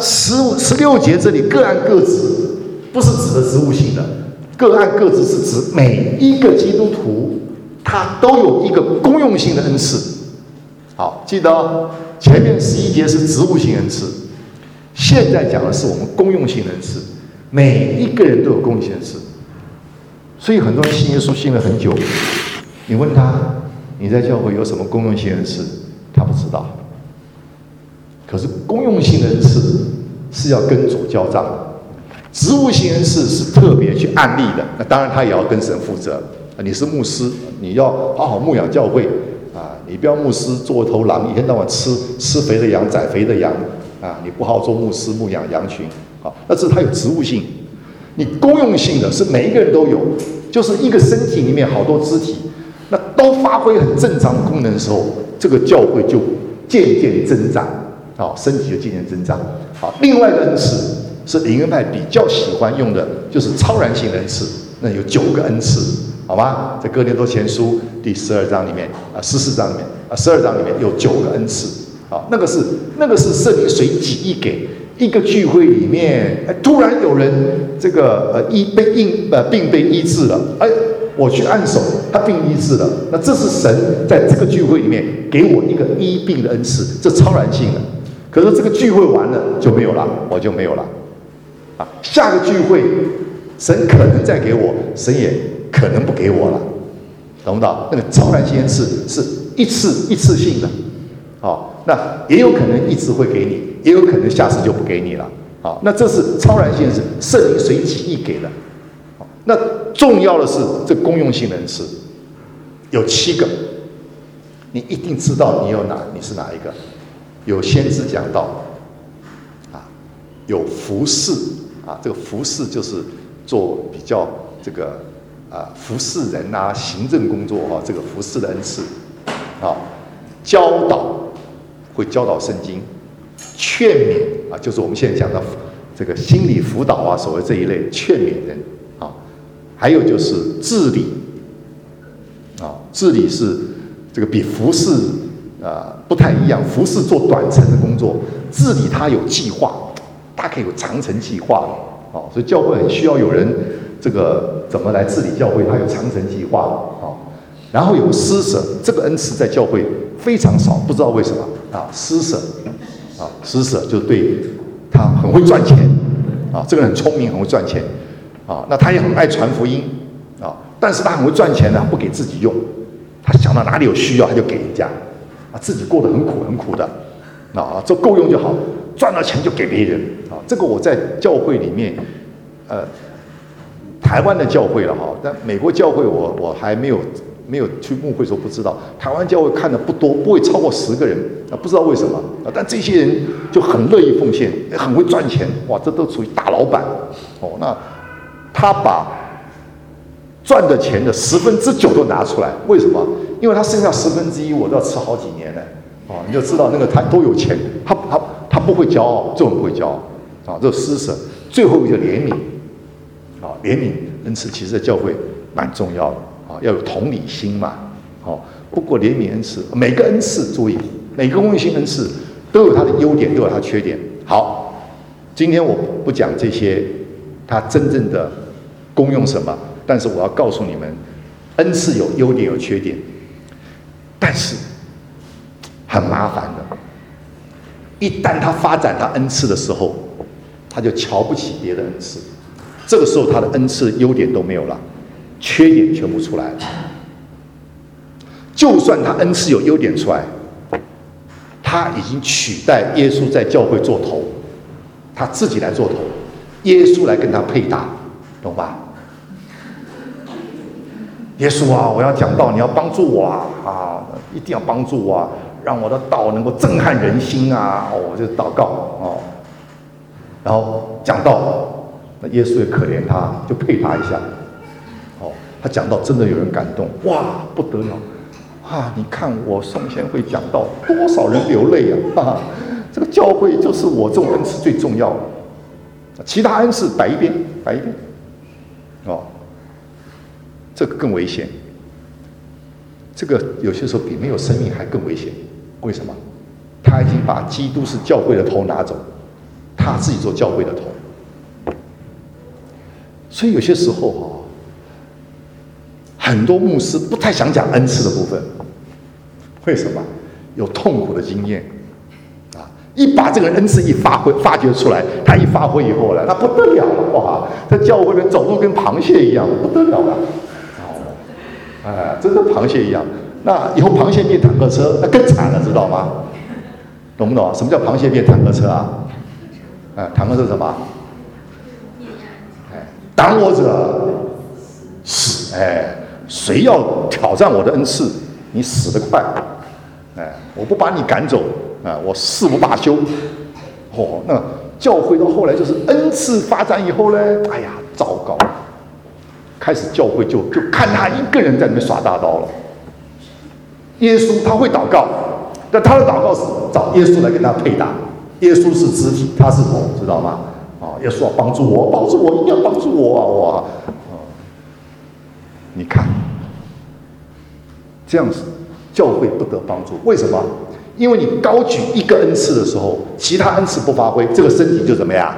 16节这里各按各职，不是指的职务性的，各按各职是指每一个基督徒他都有一个公用性的恩赐。好，记得前面11节是职务性恩赐，现在讲的是我们公用性的恩赐，每一个人都有公用性恩赐。所以很多人信耶稣信了很久，你问他你在教会有什么公用性恩赐，他不知道。可是公用性的恩赐是要跟主交账的，职务性恩赐是特别去按立的。那当然他也要跟神负责。你是牧师，你要好好牧养教会你不要牧师做头狼，一天到晚吃肥的羊宰肥的羊你不好好做牧师牧养羊群那这是他有职务性。你公用性的是每一个人都有，就是一个身体里面好多肢体，那都发挥很正常的功能的时候，这个教会就渐渐增长身体就渐渐增长另外的恩赐是灵恩派比较喜欢用的，就是超然性的恩赐，那有9个恩赐，好吗？在哥林多前书第12章里面14章里面12章里面有9个恩赐那个是圣灵随己意给一个聚会里面突然有人这个病被医治了，我去按手，他病医治了，那这是神在这个聚会里面给我一个医病的恩赐，这超然性的。可是这个聚会完了就没有了，我就没有了下个聚会神可能再给我，神也可能不给我了，懂不懂？那个超然性恩赐是一次性的那也有可能一直会给你，也有可能下次就不给你了那这是超然性恩赐，圣灵随己意给的那重要的是这公用性的恩赐有7个，你一定知道你是哪一个。有先知讲道有服侍这个服侍就是做比较这个服侍人行政工作这个服侍的恩赐教导会教导圣经，劝勉就是我们现在讲的这个心理辅导所谓这一类劝勉人还有就是治理治理是这个比服侍不太一样，服侍做短程的工作，治理它有计划，它可以有长程计划所以教会很需要有人这个怎么来治理教会，它有长程计划然后有施舍，这个恩赐在教会非常少，不知道为什么施舍施舍就对他很会赚钱这个人很聪明，很会赚钱那他也很爱传福音但是他很会赚钱他不给自己用，他想到哪里有需要他就给人家自己过得很苦很苦的这够用就好，赚到钱就给别人这个我在教会里面台湾的教会了但美国教会我还没有去牧会的时候不知道，台湾教会看的不多，不会超过10个人不知道为什么但这些人就很乐意奉献，很会赚钱，哇，这都属于大老板那他把赚的钱的9%都拿出来，为什么？因为他剩下1/10我都要吃好几年呢你就知道那个他都有钱，他不会骄傲，这种不会骄傲这施舍。最后一个怜悯怜悯恩赐其实在教会蛮重要的要有同理心嘛不过怜悯恩赐每个恩赐注意，每个公用性恩赐都有它的优点，都有它的缺点。好，今天我不讲这些它真正的功用什么，但是我要告诉你们，恩赐有优点有缺点，但是很麻烦的。一旦他发展他恩赐的时候，他就瞧不起别的恩赐，这个时候他的恩赐优点都没有了，缺点全部出来了。就算他恩赐有优点出来，他已经取代耶稣在教会做头，他自己来做头，耶稣来跟他配搭，懂吧？耶稣啊，我要讲道，你要帮助我一定要帮助我让我的道能够震撼人心我就祷告然后讲道，那耶稣也可怜他，就配他一下他讲到真的有人感动，哇，不得了， 你看我宋贤惠讲到多少人流泪这个教会就是我这种恩赐最重要的，其他恩赐摆一边，这个更危险。这个有些时候比没有生命还更危险。为什么？他已经把基督是教会的头拿走，他自己做教会的头。所以有些时候很多牧师不太想讲恩赐的部分。为什么？有痛苦的经验一把这个恩赐一发掘出来，他一发挥以后呢，那不得了了哇！在教会里面走路跟螃蟹一样，不得了了真的螃蟹一样。那以后螃蟹变坦克车，那更惨了，知道吗？懂不懂？什么叫螃蟹变坦克车坦克车是什么？挡我者死。谁要挑战我的恩赐，你死得快。我不把你赶走我誓不罢休。那教会到后来就是恩赐发展以后呢，哎呀，糟糕！开始教会就看他一个人在那边耍大刀了。耶稣他会祷告，但他的祷告是找耶稣来跟他配搭。耶稣是肢体，他是头，知道吗？耶稣要帮助我，帮助我，一定要帮助我你看，这样子教会不得帮助。为什么？因为你高举一个恩赐的时候，其他恩赐不发挥，这个身体就怎么样？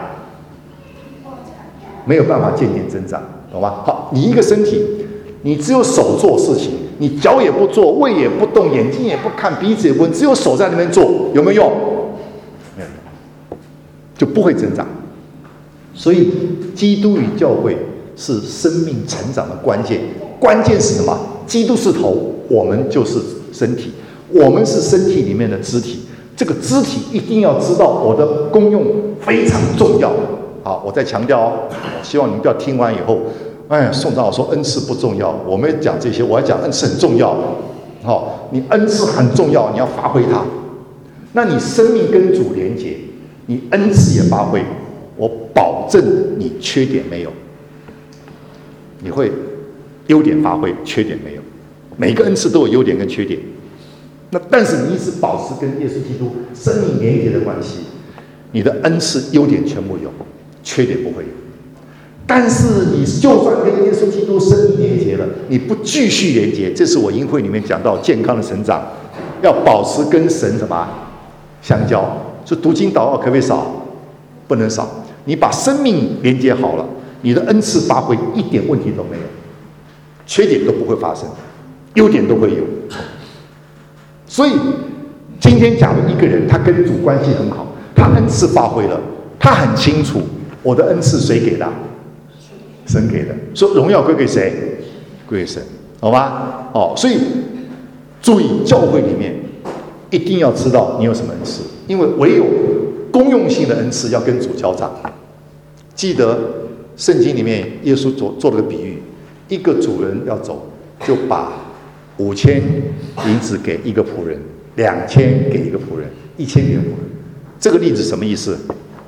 没有办法渐渐增长，懂吗？好，你一个身体，你只有手做事情，你脚也不做，胃也不动，眼睛也不看，鼻子也不闻，只有手在那边做，有没有用？没有用，就不会增长。所以，基督与教会是生命成长的关键。关键是什么？基督是头，我们就是身体，我们是身体里面的肢体。这个肢体一定要知道我的功用非常重要。好，我再强调希望你们不要听完以后，宋长老说恩赐不重要，我们讲这些，我要讲恩赐很重要。你恩赐很重要，你要发挥它。那你生命跟主连结，你恩赐也发挥，我保证你缺点没有，你会优点发挥，缺点没有。每个恩赐都有优点跟缺点。那但是你一直保持跟耶稣基督生命连结的关系，你的恩赐优点全部有，缺点不会有。但是你就算跟耶稣基督生命连结了，你不继续连结，这是我营会里面讲到健康的成长，要保持跟神什么相交。就读经祷告可不可以少？不能少。你把生命连接好了，你的恩赐发挥一点问题都没有，缺点都不会发生，优点都会有。所以今天假如一个人他跟主关系很好，他恩赐发挥了，他很清楚我的恩赐谁给的？神给的。说荣耀归给谁？归给神，好吗？所以注意教会里面一定要知道你有什么恩赐，因为唯有公用性的恩赐要跟主交账。记得圣经里面耶稣做了个比喻，一个主人要走，就把5000银子给一个仆人，2000给一个仆人，1000给一个仆人。这个例子什么意思？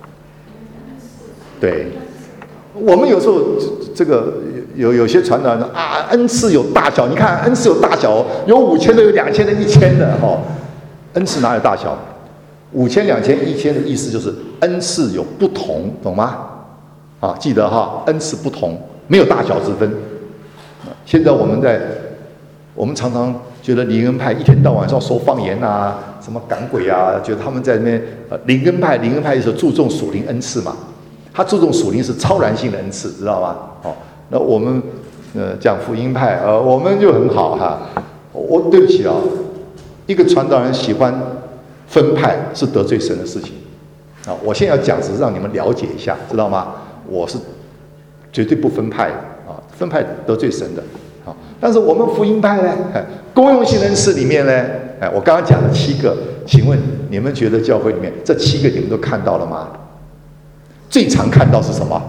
对，我们有时候这个有些传道人恩赐有大小，你看恩赐有大小，有5000的，有2000的，1000的恩赐哪有大小？5000、2000、1000的意思就是恩赐有不同，懂吗？记得恩赐不同，没有大小之分。现在我们常常觉得灵恩派一天到晚要说方言什么赶鬼觉得他们在那边灵恩派是注重属灵恩赐嘛，他注重属灵是超然性的恩赐，知道吗？那我们讲福音派我们就很好我对不起一个传道人喜欢分派是得罪神的事情我现在要讲只是让你们了解一下，知道吗？我是绝对不分派的分派得罪神的但是我们福音派呢，公用性恩赐里面呢，我刚刚讲了7个，请问你们觉得教会里面这7个你们都看到了吗？最常看到是什么？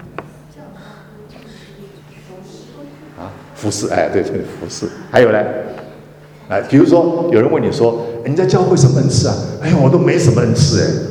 服侍，对，服侍。还有呢，比如说有人问你说，你在教会什么恩赐我都没什么恩赐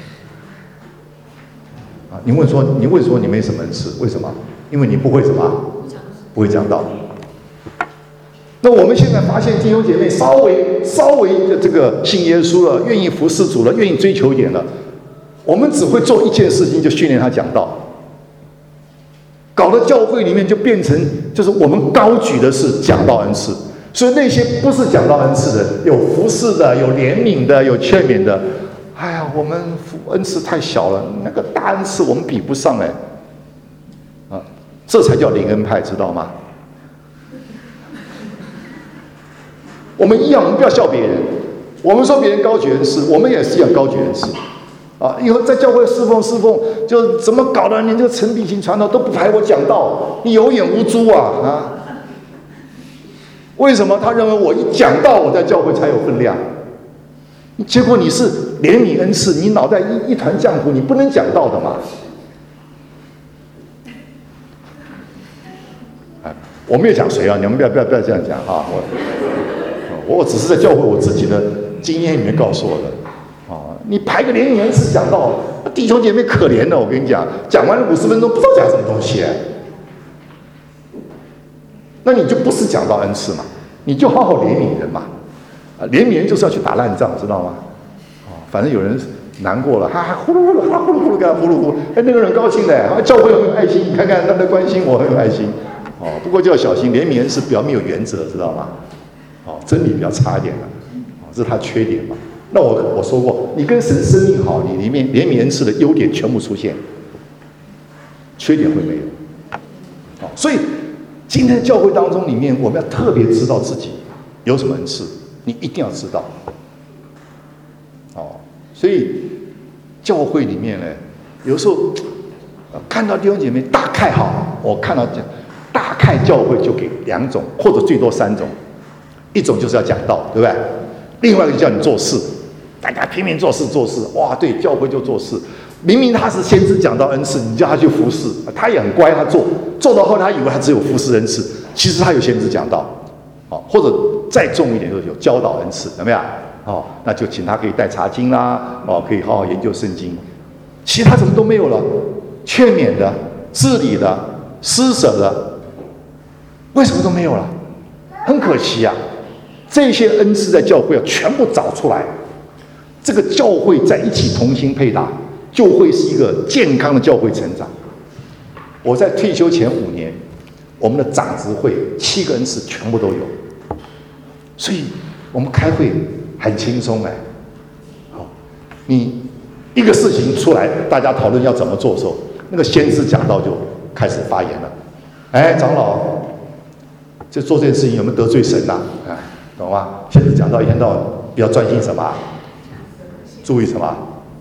你问说你没什么恩赐，为什么？因为你不会什么？不会讲道。 那我们现在发现弟兄姐妹稍微的这个信耶稣了，愿意服侍主了，愿意追求一点了，我们只会做一件事情，就训练他讲道，搞得教会里面就变成就是我们高举的是讲道恩赐，所以那些不是讲道恩赐的，有服侍的，有怜悯的，有劝勉的，哎呀，我们恩赐太小了，那个大恩赐我们比不上哎，啊，这才叫灵恩派，知道吗？我们一样，我们不要笑别人。我们说别人高举恩赐，我们也是一样高举恩赐。啊，以后在教会侍奉，就怎么搞的？你这个陈炳勤传道都不排我讲道，你有眼无珠啊！为什么他认为我一讲道，我在教会才有分量？结果你是怜悯恩赐，你脑袋一团浆糊，你不能讲道的嘛！我没有讲谁啊，你们不要这样讲啊！我只是在教会我自己的经验里面告诉我的，啊，你排个怜悯恩赐讲道，弟兄姐妹可怜的，我跟你讲，讲完了50分钟不知道讲什么东西，那你就不是讲道恩赐嘛，你就好好怜悯人嘛，啊，怜悯人就是要去打烂仗，知道吗？反正有人难过了，呼噜呼噜，呼噜呼噜，给他呼噜呼噜，哎，那个人高兴的，教会很有爱心，你看看他的关心我很有爱心，不过就要小心，怜悯人是表面有原则，知道吗？真理比较差一点的，这是他缺点嘛。那我说过，你跟神生命好，你里面怜悯恩赐的优点全部出现，缺点会没有。所以今天教会当中里面，我们要特别知道自己有什么恩赐，你一定要知道。所以教会里面呢，有时候看到弟兄姐妹大概好，我看到大概教会就给2种，或者最多3种。一种就是要讲道，对不对？另外一个就叫你做事，大家拼命做事，哇，对，教会就做事。明明他是先知讲道恩赐，你叫他去服侍，他也很乖，他做到后来，他以为他只有服侍恩赐，其实他有先知讲道，或者再重一点就是有教导恩赐，有没有？那就请他可以带查经啦，可以好好研究圣经。其他什么都没有了，劝勉的、治理的、施舍的，为什么都没有了？很可惜啊。这些恩赐在教会要全部找出来，这个教会在一起同心配搭，就会是一个健康的教会成长。我在退休前5年，我们的长执会7个恩赐全部都有，所以我们开会很轻松哎。好，你一个事情出来，大家讨论要怎么做的时候，那个先知讲道就开始发言了。哎，长老，就做这件事情有没有得罪神呐？懂吗？先知讲道一天到晚比较专心什么？注意什么？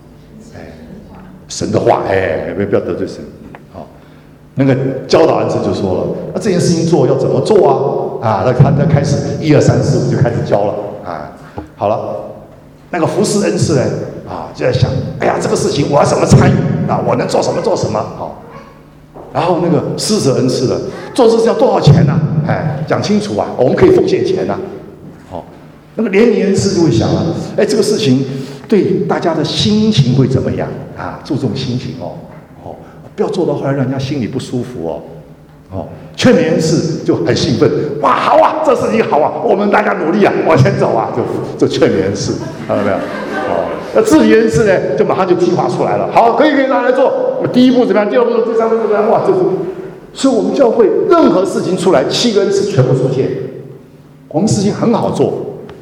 神的话，不要得罪神。好，那个教导恩赐就说了，那这件事情做要怎么做啊？那他开始1、2、3、4、5就开始教了啊。好了，那个服侍恩赐呢？就在想，哎呀，这个事情我要怎么参与啊？我能做什么做什么？好，然后那个施舍恩赐的，做这事要多少钱呢？讲清楚啊，我们可以奉献钱啊。那个怜悯恩赐就会想了，这个事情对大家的心情会怎么样啊？注重心情不要做到后来让人家心里不舒服劝勉恩赐就很兴奋，哇，好啊，这事情好啊，我们大家努力啊，往前走啊，就劝勉恩赐，看到没有？那治理恩赐呢，就马上就计划出来了。好，可以大家来做。第一步怎么样？第2步、第3步怎么样？哇，所以我们教会任何事情出来，7个恩赐全部出现，我们事情很好做。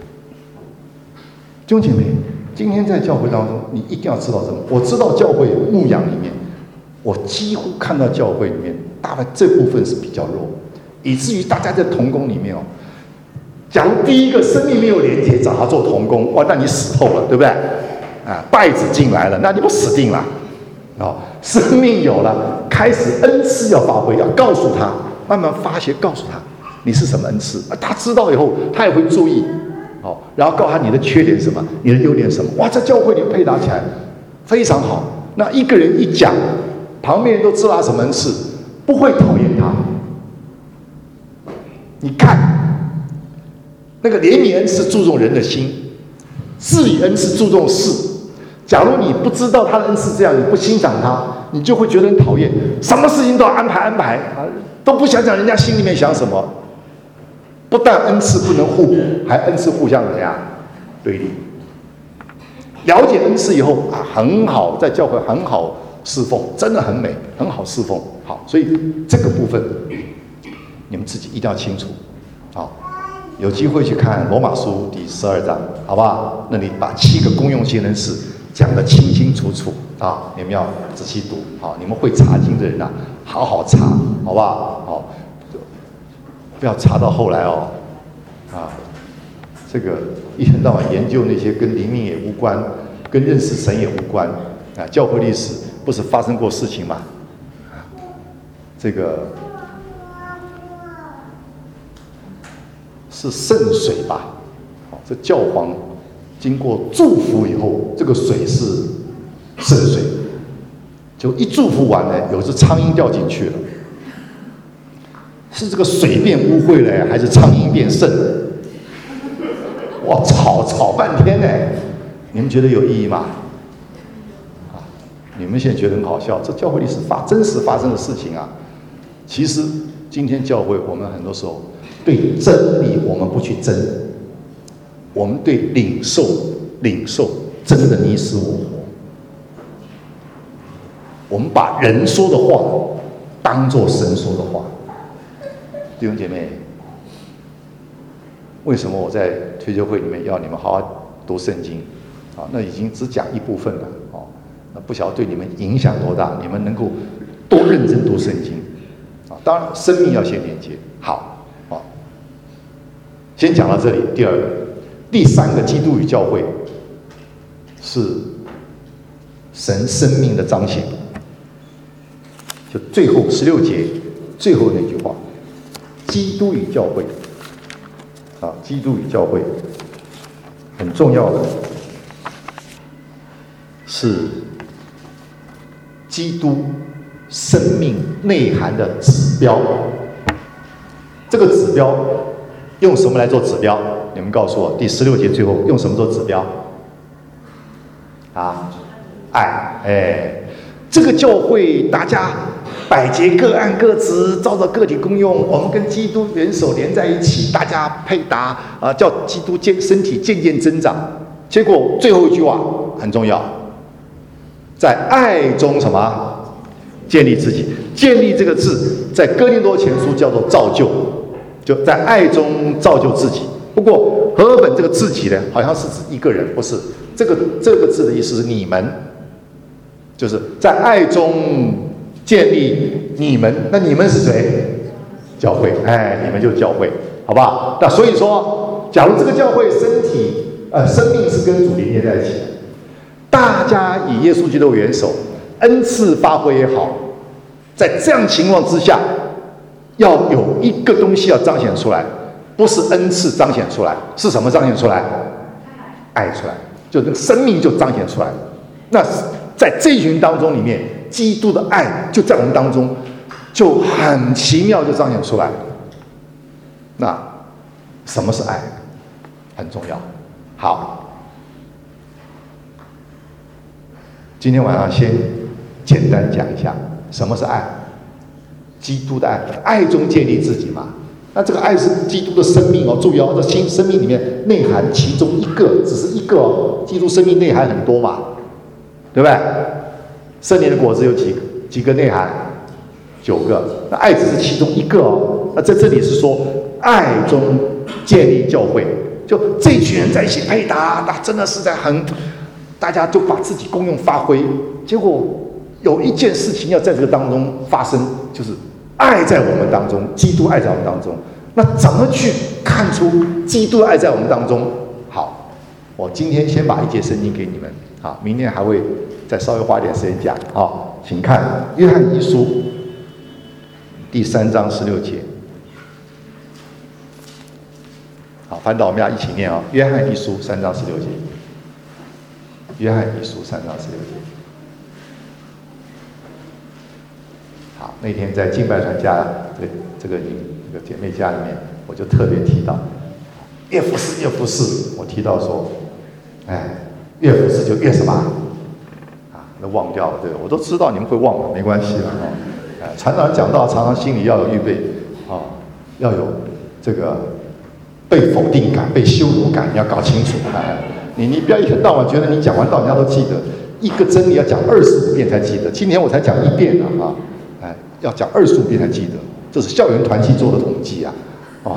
弟兄姐妹，今天在教会当中，你一定要知道什么？我知道教会牧养里面，我几乎看到教会里面，大概这部分是比较弱，以至于大家在同工里面假如第一个生命没有连结，找他做同工，哇，那你死透了，对不对？败子进来了，那你不死定了？生命有了，开始恩赐要发挥，要告诉他，慢慢发掘，告诉他你是什么恩赐，他知道以后，他也会注意。然后告诉他你的缺点是什么，你的优点是什么。哇，在教会里配搭起来非常好。那一个人一讲，旁边人都知道他什么恩赐，不会讨厌他。你看，那个怜悯恩赐注重人的心，治理恩赐注重事。假如你不知道他的恩赐这样，你不欣赏他，你就会觉得很讨厌，什么事情都要安排，都不想想人家心里面想什么。 不但恩赐不能互补，还恩赐互相怎么样对立。了解恩赐以后啊，很好，在教会很好侍奉，真的很美，很好侍奉。好，所以这个部分你们自己一定要清楚。好，有机会去看罗马书第12章，好不好？那里把7个公用性恩赐讲得清清楚楚啊，你们要仔细读。好，你们会查经的人啊，好好查，好不好？好，不要查到后来哦，啊，这个一天到晚研究那些跟灵命也无关，跟认识神也无关啊。教会历史不是发生过事情吗？这个是圣水吧？这教皇经过祝福以后，这个水是圣水，就一祝福完呢，有只苍蝇掉进去了。是这个水变污秽了，还是苍蝇变圣了？哇，吵半天呢！你们觉得有意义吗？啊，你们现在觉得很好笑，这教会历史真实发生的事情啊。其实今天教会，我们很多时候对真理我们不去争，我们对领受争得你死我活。我们把人说的话当作神说的话。弟兄姐妹，为什么我在退休会里面要你们好好读圣经？啊，那已经只讲一部分了，哦，那不晓得对你们影响多大。你们能够多认真读圣经，啊，当然生命要先连接。好，啊，先讲到这里。第3个，基督与教会是神生命的彰显。就最后16节最后那句话，基督与教会。啊，基督与教会很重要的是基督生命内涵的指标。这个指标用什么来做指标？你们告诉我，第16节最后用什么做指标？啊，爱。哎，这个教会大家百节各按各职，照着个体功用，我们跟基督元首连在一起，大家配搭啊，叫基督身体渐渐增长。结果最后一句话很重要，在爱中什么建立自己？建立这个字，在哥林多前书叫做造就，就在爱中造就自己。不过和合本这个自己呢，好像是指一个人，不是这个字的意思是你们，就是在爱中建立你们。那你们是谁？教会。哎，你们就是教会，好不好？那所以说，假如这个教会生命是跟主连接在一起的，大家以耶稣基督为元首，恩赐发挥也好，在这样情况之下，要有一个东西要彰显出来，不是恩赐彰显出来，是什么彰显出来？爱出来，就这个生命就彰显出来。那在这一群当中里面，基督的爱就在我们当中，就很奇妙就彰显出来。那什么是爱？很重要。好，今天晚上先简单讲一下什么是爱。基督的爱，爱中建立自己嘛。那这个爱是基督的生命哦，注意哦，这生命里面内涵其中一个，只是一个哦。基督生命内涵很多嘛，对不对？圣灵的果子有几个内涵？9个。那爱只是其中一个哦。那在这里是说，爱中建立教会，就这群人在一起配搭，那真的是大家就把自己功用发挥。结果有一件事情要在这个当中发生，就是爱在我们当中，基督爱在我们当中。那怎么去看出基督爱在我们当中？好，我今天先把一节圣经给你们，好，明天还会再稍微花点时间讲。好，请看约翰一书第3章16节。好，翻到我们要一起念啊，约翰一书3章16节。约翰一书3章16节。好，那天在敬拜团家这个姐妹家里面，我就特别提到越服侍，我提到说，越服侍就越什么啊？那忘掉了，对，我都知道你们会忘了，没关系了啊。传道讲道，常常心里要有预备啊，要有这个被否定感、被羞辱感，你要搞清楚。你不要一天到晚觉得你讲完道人家都记得，一个真理要讲25遍才记得。今天我才讲1遍啊，要讲25遍才记得，这是校园团契做的统计啊，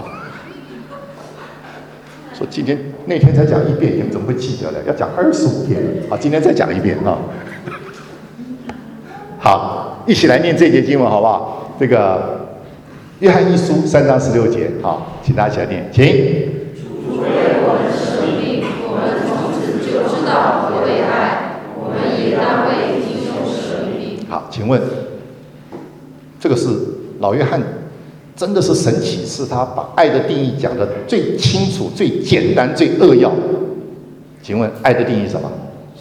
说今天那天才讲1遍，你们怎么会记得呢？要讲25遍啊！今天再讲1遍啊！好，一起来念这节经文好不好？这个约翰一书3章16节，好，请大家一起来念，请。 主为我们舍命，我们从此就知道何为爱，我们也当为弟兄舍命。 好，请问，这个是老约翰真的是神启示他把爱的定义讲得最清楚、最简单、最扼要。请问爱的定义是什么？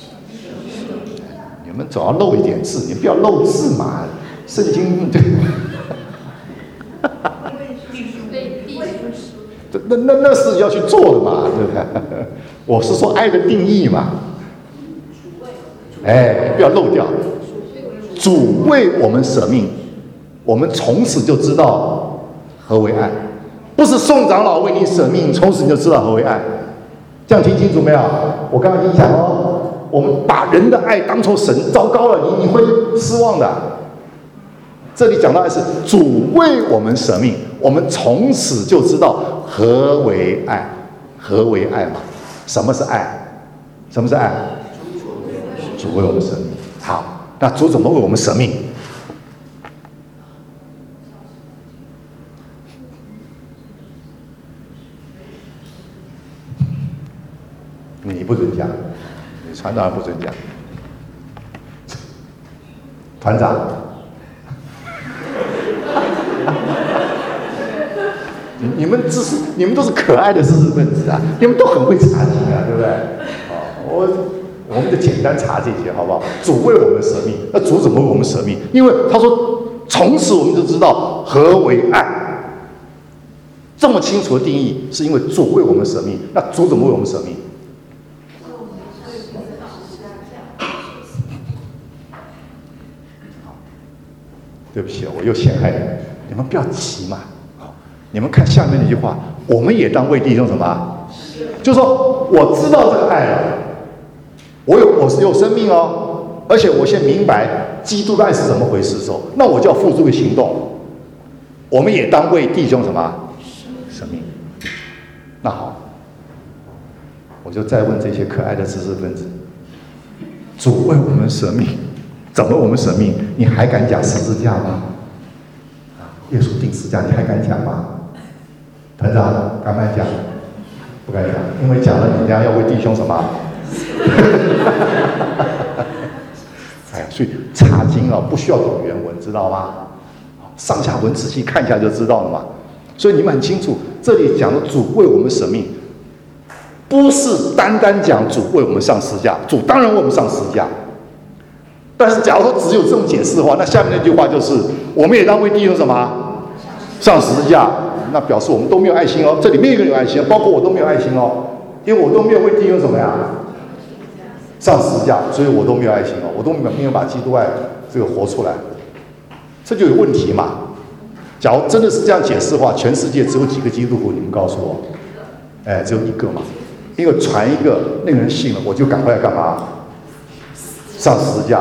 你们总要漏一点字，你不要漏字嘛。圣经对，那是要去做的嘛，对不对？我是说爱的定义嘛。不要漏掉。主为我们舍命，我们从此就知道何为爱。不是宋长老为你舍命，从此你就知道何为爱。这样听清楚没有？我刚刚已经讲哦，我们把人的爱当作神，糟糕了，你会失望的。这里讲到的是主为我们舍命，我们从此就知道何为爱。何为爱嘛？什么是爱？什么是爱？主为我们舍命。好，那主怎么为我们舍命？你不准讲，你传道人不准讲。团长，你们都是可爱的知识分子啊，你们都很会查经啊，对不对？我们就简单查这些，好不好？主为我们舍命，那主怎么为我们舍命？因为他说，从此我们就知道何为爱。这么清楚的定义，是因为主为我们舍命。那主怎么为我们舍命？对不起，我又陷害你们不要急嘛。你们看下面那句话，我们也当为弟兄什么？就是说，我知道这个爱了，我是有生命哦，而且我现在明白基督的爱是怎么回事的时候，那我就要付诸于行动。我们也当为弟兄什么？生命。那好，我就再问这些可爱的知识分子：主为我们舍命，怎么我们舍命？你还敢讲十字架吗？耶稣钉十字架，你还敢讲吗？团长，敢不敢讲？不敢讲，因为讲了，你家要为弟兄什么？所以查经啊，不需要懂原文，知道吗？上下文仔细看一下就知道了嘛。所以你们很清楚，这里讲的主为我们舍命，不是单单讲主为我们上十字架，主当然为我们上十字架。但是假如说只有这种解释的话，那下面那句话就是：我们也当为弟兄什么？上十字架。那表示我们都没有爱心哦。这里面一个人有爱心，包括我都没有爱心哦，因为我都没有为弟兄什么呀？上十字架，所以我都没有爱心哦，我都没有把基督爱这个活出来，这就有问题嘛。假如真的是这样解释的话，全世界只有几个基督徒？你们告诉我，只有一个嘛。因为传一个，那个人信了，我就赶快干嘛？上十字架。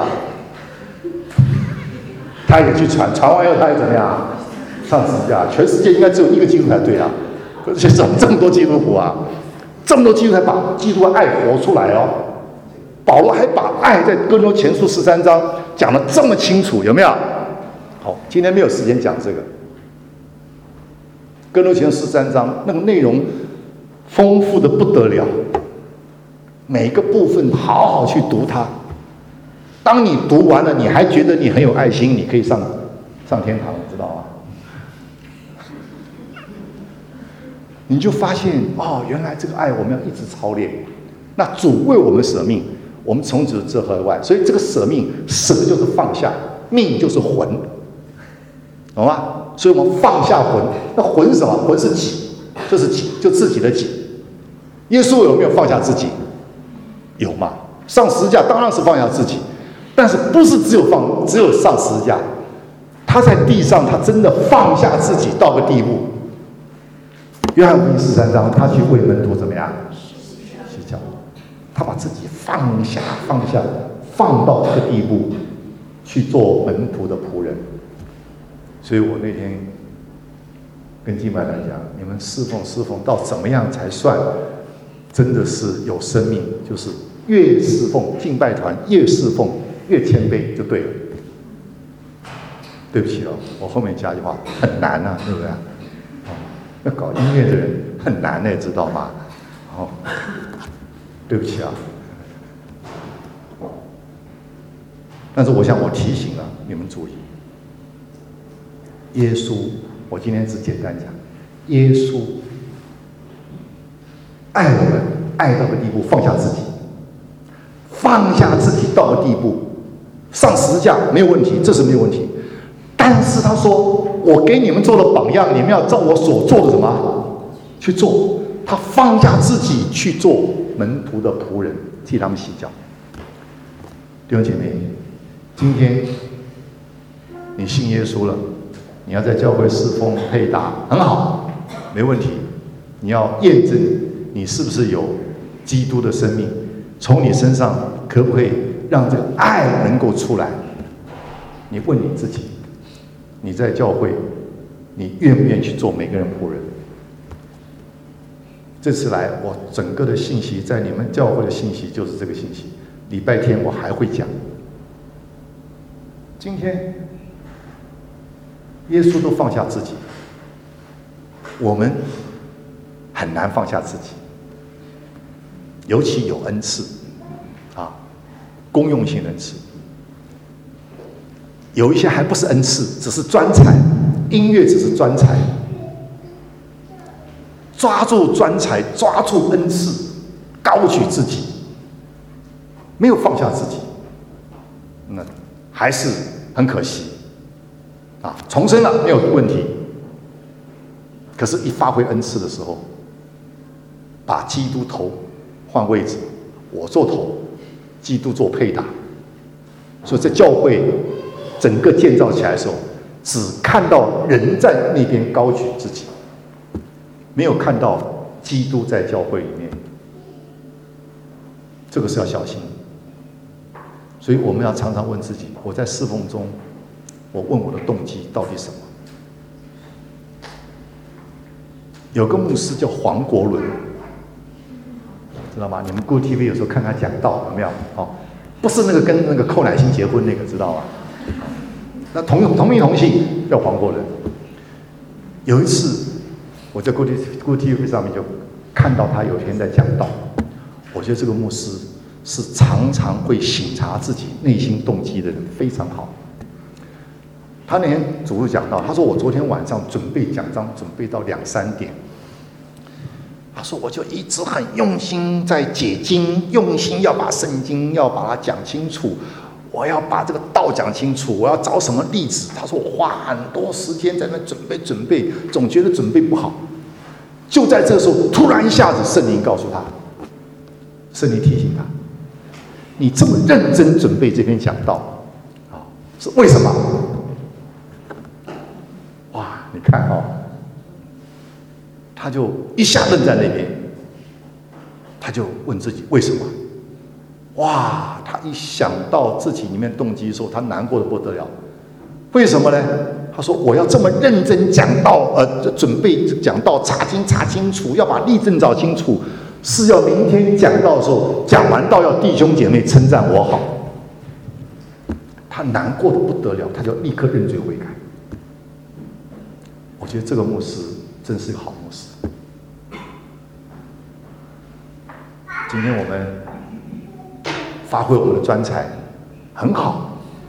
他也去传，传完以后他也怎么样？上十字架。全世界应该只有一个基督才对啊，而且这么多基督徒啊，这么多基督才把基督的爱活出来哦。保罗还把爱在哥林多前书13章讲得这么清楚，有没有？好，今天没有时间讲这个。哥林多前书13章那个内容丰富的不得了，每个部分好好去读它。当你读完了，你还觉得你很有爱心，你可以上天堂，你知道吗？你就发现原来这个爱我们要一直操练。那主为我们舍命，我们从此知何为爱。所以这个舍命，舍就是放下，命就是魂，懂吗？所以我们放下魂。那魂是什么？魂是己，这是己，就自己的己。耶稣有没有放下自己？有嘛？上十字架当然是放下自己，但是不是只有上十字架？他在地上，他真的放下自己到个地步。 约翰福音13章，他去为门徒怎么样？洗脚。他把自己放下，放到这个地步，去做门徒的仆人。所以我那天跟敬拜来讲，你们侍奉到怎么样才算真的是有生命？就是越侍奉敬拜团，越侍奉越谦卑就对了。对不起哦，我后面加一句话，很难啊，对不对？要搞音乐的人很难的，知道吗？对不起啊。但是我想我提醒了你们注意，耶稣，我今天只简单讲，耶稣爱我们，爱到个地步，放下自己到个地步，上十字架没有问题，这是没有问题。但是他说，我给你们做了榜样，你们要照我所做的什么去做。他放下自己去做门徒的仆人，替他们洗脚。弟兄姐妹，今天你信耶稣了，你要在教会侍奉配搭，很好，没问题。你要验证你是不是有基督的生命，从你身上可不可以让这个爱能够出来？你问你自己，你在教会，你愿不愿意去做每个人仆人？这次来，我整个的信息，在你们教会的信息就是这个信息。礼拜天我还会讲。今天，耶稣都放下自己，我们很难放下自己。尤其有恩赐，公用性恩赐。有一些还不是恩赐，只是专才，音乐只是专才。抓住专才，抓住恩赐，高举自己，没有放下自己，那还是很可惜。重生了没有问题，可是一发挥恩赐的时候，把基督头换位置，我做头，基督做配搭。所以在教会整个建造起来的时候，只看到人在那边高举自己，没有看到基督在教会里面，这个是要小心。所以我们要常常问自己：我在侍奉中，我问我的动机到底什么？有个牧师叫黄国伦，知道吗？你们 Good TV 有时候看他讲道，有没有？不是那个跟那个寇乃馨结婚那个，知道吗？那同名同姓叫黄国伦。有一次，我在 Good TV 上面就看到他有一天在讲道，我觉得这个牧师是常常会省察自己内心动机的人，非常好。他那天主日讲道，他说我昨天晚上准备讲章，准备到2、3点。他说我就一直很用心在解经，用心要把圣经要把它讲清楚，我要把这个道讲清楚，我要找什么例子。他说我花很多时间在那准备，总觉得准备不好。就在这个时候，突然一下子圣灵告诉他，圣灵提醒他，你这么认真准备这篇讲道，是为什么？哇，你看他就一下愣在那边，他就问自己为什么？哇，他一想到自己里面动机的时候，他难过的不得了。为什么呢？他说我要这么认真讲道，准备讲道，查经查清楚，要把例证找清楚，是要明天讲道的时候，讲完道要弟兄姐妹称赞我好。他难过的不得了，他就立刻认罪悔改。我觉得这个牧师真是个好牧师。今天我们发挥我们的专才，很好。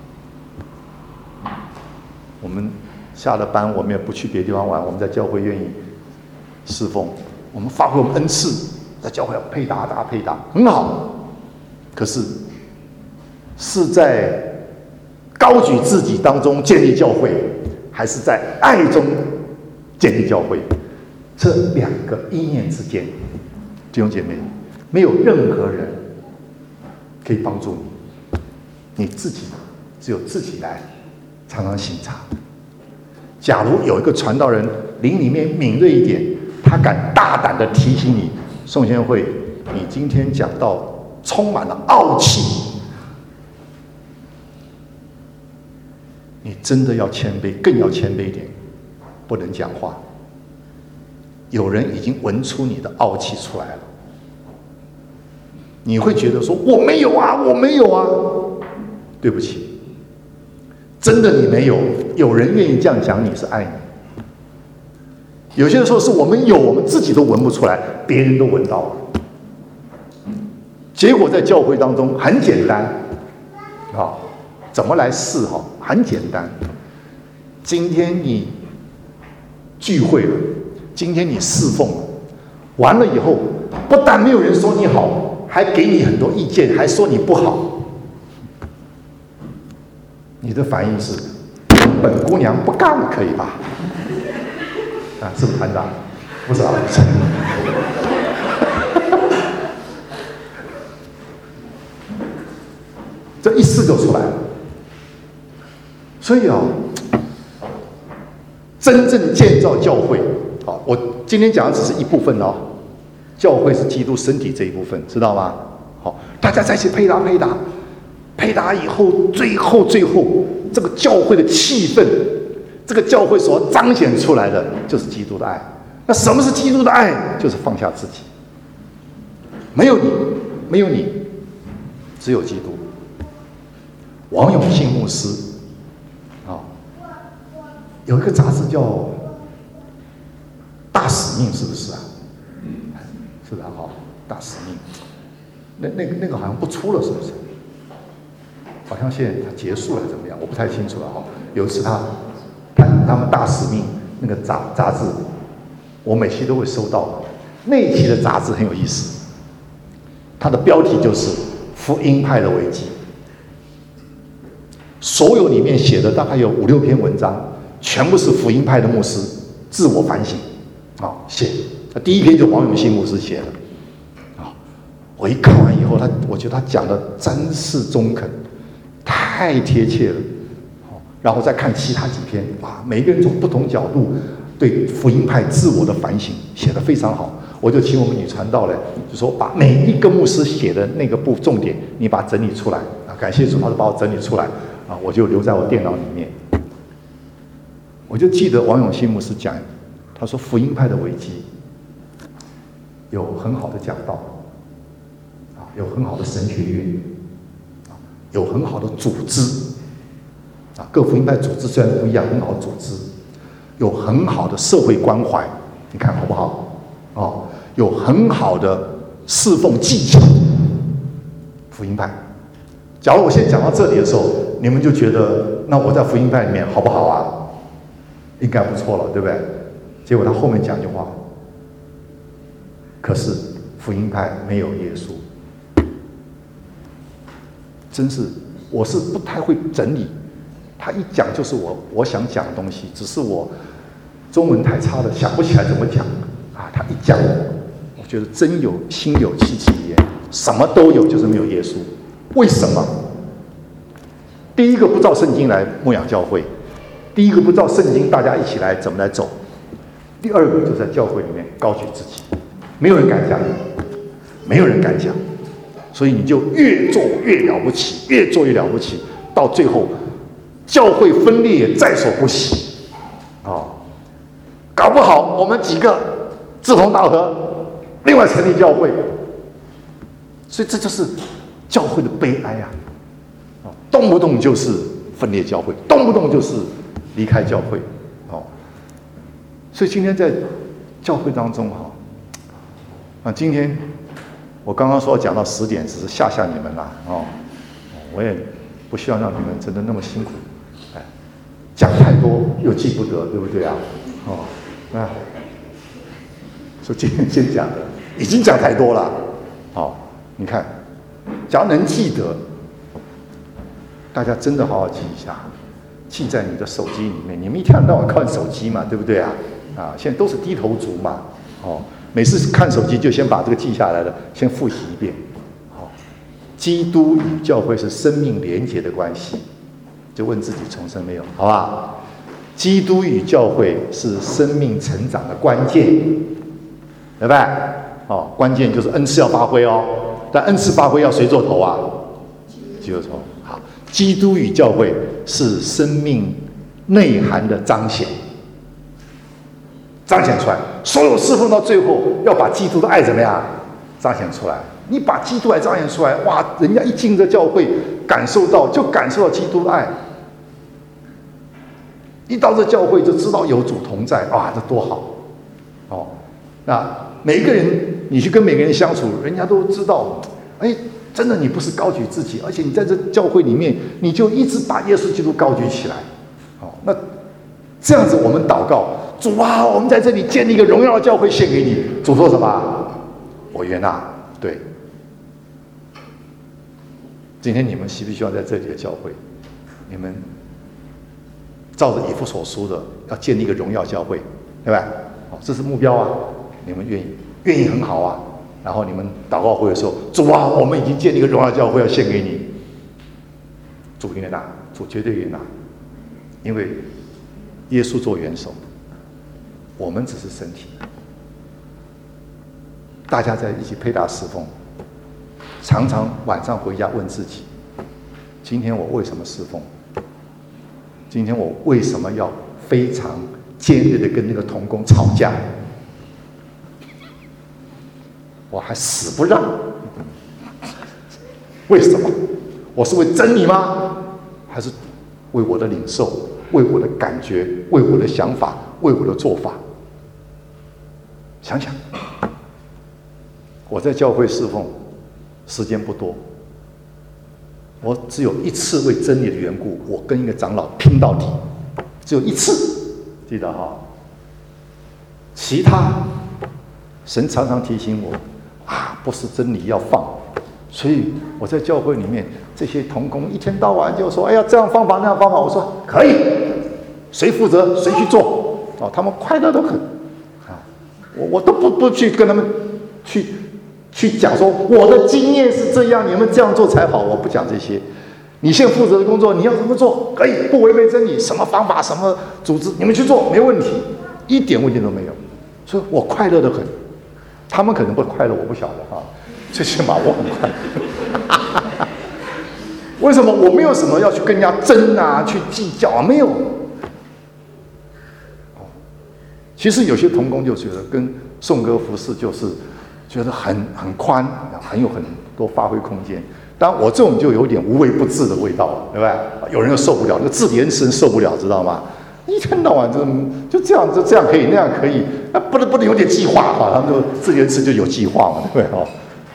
我们下了班，我们也不去别的地方玩，我们在教会愿意侍奉，我们发挥我们恩赐，在教会要配搭，很好。可是是在高举自己当中建立教会，还是在爱中建立教会？这两个意念之间，弟兄姐妹，没有任何人可以帮助你，你自己只有自己来常常省察。假如有一个传道人灵里面敏锐一点， 他敢大胆的提醒你，宋先会，你今天讲到充满了傲气，你真的要谦卑，更要谦卑一点，不能讲话。有人已经闻出你的傲气出来了，你会觉得说我没有啊，我没有啊。对不起，真的你没有，有人愿意这样讲你是爱你。有些时候是我们有，我们自己都闻不出来，别人都闻到了。结果在教会当中很简单，怎么来试？很简单。今天你聚会了，今天你侍奉了，完了以后，不但没有人说你好，还给你很多意见，还说你不好。你的反应是，本姑娘不干了，可以吧？是不是团长？不是啊，不是。这一试就出来了。所以真正建造教会，我今天讲的只是一部分哦。教会是基督身体这一部分，知道吗？好，大家在一起配搭以后，最后，这个教会的气氛，这个教会所彰显出来的就是基督的爱。那什么是基督的爱？就是放下自己。没有你，只有基督。王永信牧师有一个杂志叫《大使命》，是不是啊？是的，大使命。那个好像不出了，是不是？好像现在它结束了，怎么样？我不太清楚了。有一次他们大使命那个杂志，我每期都会收到。那一期的杂志很有意思，它的标题就是福音派的危机。所有里面写的大概有5-6篇文章，全部是福音派的牧师自我反省写。第一篇就王永信牧师写的我一看完以后，我觉得他讲的真是中肯，太贴切了。然后再看其他几篇，每个人从不同角度对福音派自我的反省写得非常好。我就请我们女传道来，就说把每一个牧师写的那个重点，你把它整理出来感谢主，他就把我整理出来我就留在我电脑里面。我就记得王永信牧师讲，他说福音派的危机有很好的讲道有很好的神学院有很好的组织各福音派组织虽然不一样，很好的组织，有很好的社会关怀，你看好不好有很好的侍奉技巧。福音派，假如我现在讲到这里的时候，你们就觉得那我在福音派里面好不好啊？应该不错了，对不对？结果他后面讲一句话，可是福音派没有耶稣。真是，我是不太会整理，他一讲就是我想讲的东西，只是我中文太差了，想不起来怎么讲他一讲，我觉得真有心有戚戚焉，什么都有，就是没有耶稣。为什么？第一个不照圣经来牧养教会，第一个不照圣经大家一起来怎么来走，第二个就在教会里面高举自己，没有人敢讲，没有人敢讲。所以你就越做越了不起，越做越了不起，到最后教会分裂也在所不惜搞不好我们几个志同道合，另外成立教会。所以这就是教会的悲哀动不动就是分裂教会，动不动就是离开教会所以今天在教会当中今天我刚刚说讲到10点，只是吓你们啦我也不希望让你们真的那么辛苦讲太多又记不得，对不对所以今天先讲的已经讲太多了你看，只要能记得，大家真的好好记一下，记在你的手机里面。你们一天到晚看手机嘛，对不对现在都是低头族嘛每次看手机就先把这个记下来了，先复习一遍基督与教会是生命连结的关系，就问自己重生没有，好吧？基督与教会是生命成长的关键对吧？哦，关键就是恩赐要发挥哦，但恩赐发挥要谁做头啊？基督头。好，基督与教会是生命内涵的彰显，彰显出来。所有侍奉到最后要把基督的爱怎么样彰显出来？你把基督爱彰显出来，哇，人家一进这教会，感受到基督的爱。一到这教会就知道有主同在，哇，这多好！哦，那每一个人，你去跟每个人相处，人家都知道，哎，真的你不是高举自己，而且你在这教会里面，你就一直把耶稣基督高举起来。哦，那这样子我们祷告，主啊，我们在这里建立一个荣耀的教会献给你。主说什么？我悦纳。对。今天你们希不希望在这里的教会，你们照着以弗所书的，要建立一个荣耀教会，对吧？好，这是目标啊！你们愿意很好啊。然后你们祷告会的时候，主啊，我们已经建立一个荣耀教会，要献给你。主悦纳，主绝对悦纳，因为耶稣做元首，我们只是身体。大家在一起配搭侍奉，常常晚上回家问自己：今天我为什么侍奉？今天我为什么要非常尖锐的跟那个同工吵架？我还死不让，为什么？我是为真理吗？还是为我的领受，为我的感觉，为我的想法，为我的做法？想想，我在教会侍奉时间不多，我只有一次为真理的缘故，我跟一个长老拼到底，只有一次，记得哈。其他神常常提醒我啊，不是真理要放，所以我在教会里面，这些同工一天到晚就说：“哎呀，这样方法那样方法。”我说：“可以，谁负责谁去做。”哦，他们快乐得很啊！我都不去跟他们去讲说我的经验是这样，你们这样做才好。我不讲这些，你现在负责的工作你要怎么做？可以，不违背真理，什么方法什么组织，你们去做没问题，一点问题都没有。所以我快乐得很。他们可能不快乐，我不晓得哈。最起码我很快乐。为什么？我没有什么要去跟人家争啊，去计较啊，没有。其实有些同工就觉得跟颂歌服事就是觉得很宽，很有很多发挥空间。当然我这种就有点无微不至的味道了，对吧？有人又受不了，那个治理恩赐人受不了，知道吗？一天到晚就这样可以，那样可以，不能有点计划哈。他们就治理恩赐就有计划嘛，对不对？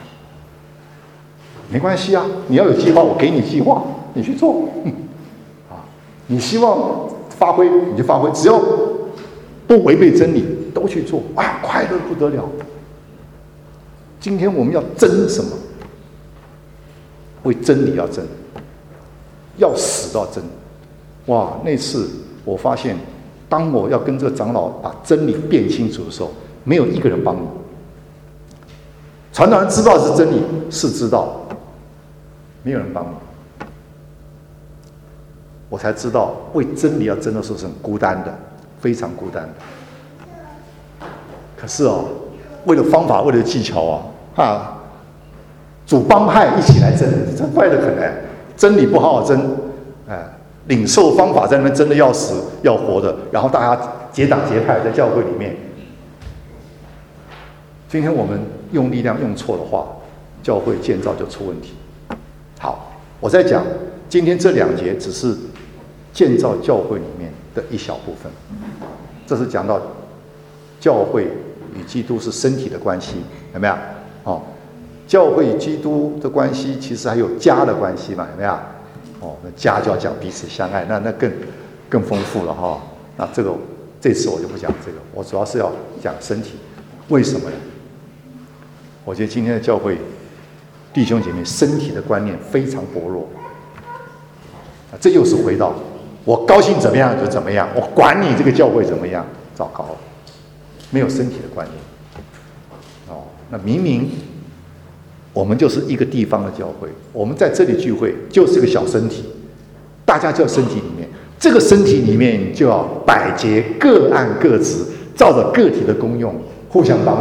没关系啊，你要有计划，我给你计划，你去做。你希望发挥你就发挥，只要不违背真理，都去做啊，快乐不得了。今天我们要争什么？为真理要争，要死到争。哇，那次我发现，当我要跟这个长老把真理辨清楚的时候，没有一个人帮你。传道人知道是真理，是知道。没有人帮你，我才知道为真理要争的时候是很孤单的，非常孤单的。可是为了方法，为了技巧主帮派一起来争，这快得很哎！真理不好好争，领受方法在那边争的要死要活的，然后大家结党结派在教会里面。今天我们用力量用错的话，教会建造就出问题。好，我在讲今天这2节只是建造教会里面的一小部分，这是讲到教会与基督是身体的关系，有没有？教会与基督的关系其实还有家的关系嘛，有没有？那家就要讲彼此相爱，那更丰富了哈。那这次我就不讲这个，我主要是要讲身体。为什么呢？我觉得今天的教会弟兄姐妹身体的观念非常薄弱，这又是回到我高兴怎么样就怎么样，我管你这个教会怎么样，糟糕了，没有身体的观念。那明明我们就是一个地方的教会，我们在这里聚会就是个小身体，大家就在身体里面，这个身体里面就要百节各按各职，照着个体的功用互相帮助，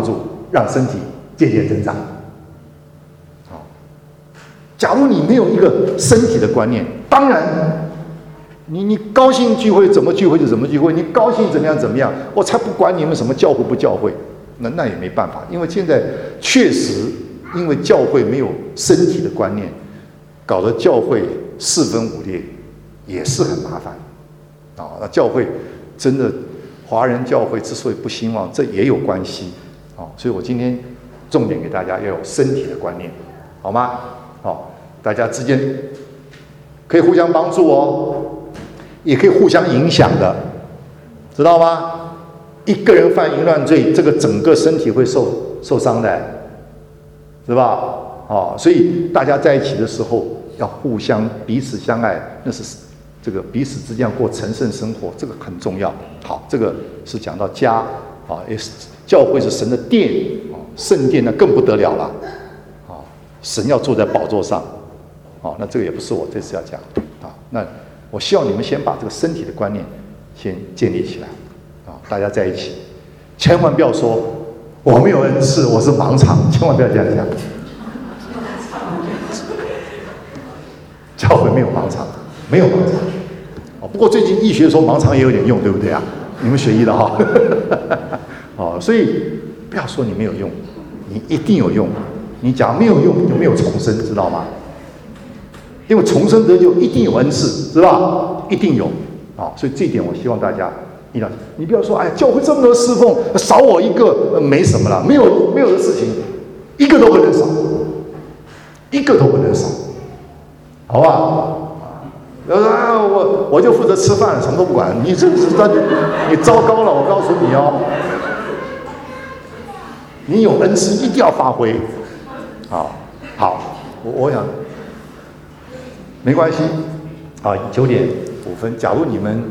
让身体渐渐增长。好，假如你没有一个身体的观念，当然你高兴聚会怎么聚会就怎么聚会，你高兴怎么样怎么样，我才不管你们什么教会不教会，那也没办法，因为现在确实因为教会没有身体的观念，搞得教会四分五裂，也是很麻烦。那教会真的华人教会之所以不兴旺，这也有关系。所以我今天重点给大家要有身体的观念，好吗？大家之间可以互相帮助哦，也可以互相影响的，知道吗？一个人犯淫乱罪，这个整个身体会受伤的，是吧？所以大家在一起的时候要互相彼此相爱，那是这个彼此之间要过成圣生活，这个很重要。好，这个是讲到家也是教会是神的殿圣殿那更不得了了神要坐在宝座上那这个也不是我这次要讲那我希望你们先把这个身体的观念先建立起来大家在一起，千万不要说我没有恩赐，我是盲肠，千万不要这样讲。教会没有盲肠，没有盲肠不过最近医学说盲肠也有点用，对不对啊？你们学医的哈所以不要说你没有用，你一定有用。你假如没有用，就没有重生，知道吗？因为重生得救一定有恩赐，知道？一定有所以这一点我希望大家一定要。你不要说教会这么多侍奉，少我一个没什么了，没有的事情，一个都不能少，一个都不能少，好不好？我就负责吃饭，什么都不管。你糟糕了，我告诉你哦。你有恩赐一定要发挥，好，我想没关系9点5分。假如你们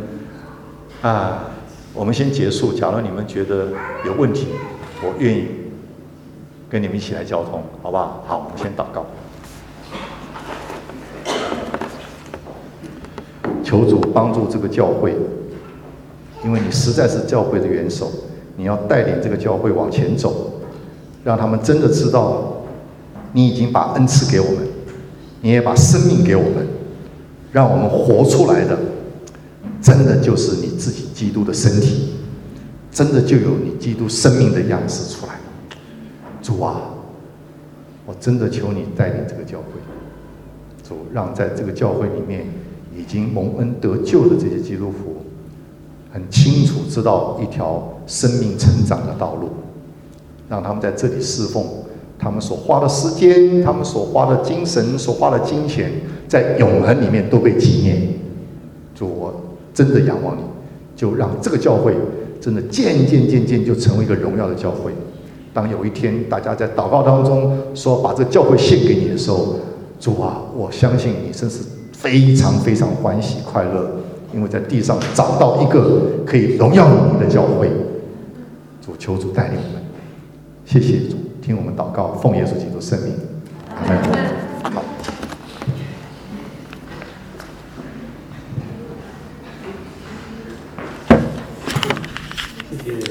我们先结束。假如你们觉得有问题，我愿意跟你们一起来交通，好不好？好，我们先祷告。求主帮助这个教会，因为你实在是教会的元首，你要带领这个教会往前走，让他们真的知道你已经把恩赐给我们，你也把生命给我们，让我们活出来的真的就是你自己基督的身体，真的就有你基督生命的样式出来。主啊，我真的求你带领这个教会，主让在这个教会里面已经蒙恩得救的这些基督徒很清楚知道一条生命成长的道路，让他们在这里侍奉，他们所花的时间，他们所花的精神，所花的金钱，在永恒里面都被纪念。主，我真的仰望你，就让这个教会真的渐渐就成为一个荣耀的教会。当有一天大家在祷告当中说把这个教会献给你的时候，主啊，我相信你真是非常非常欢喜快乐，因为在地上找到一个可以荣耀你的教会。主，求主带领我们，谢谢主，听我们祷告，奉耶稣基督圣名，阿门。好。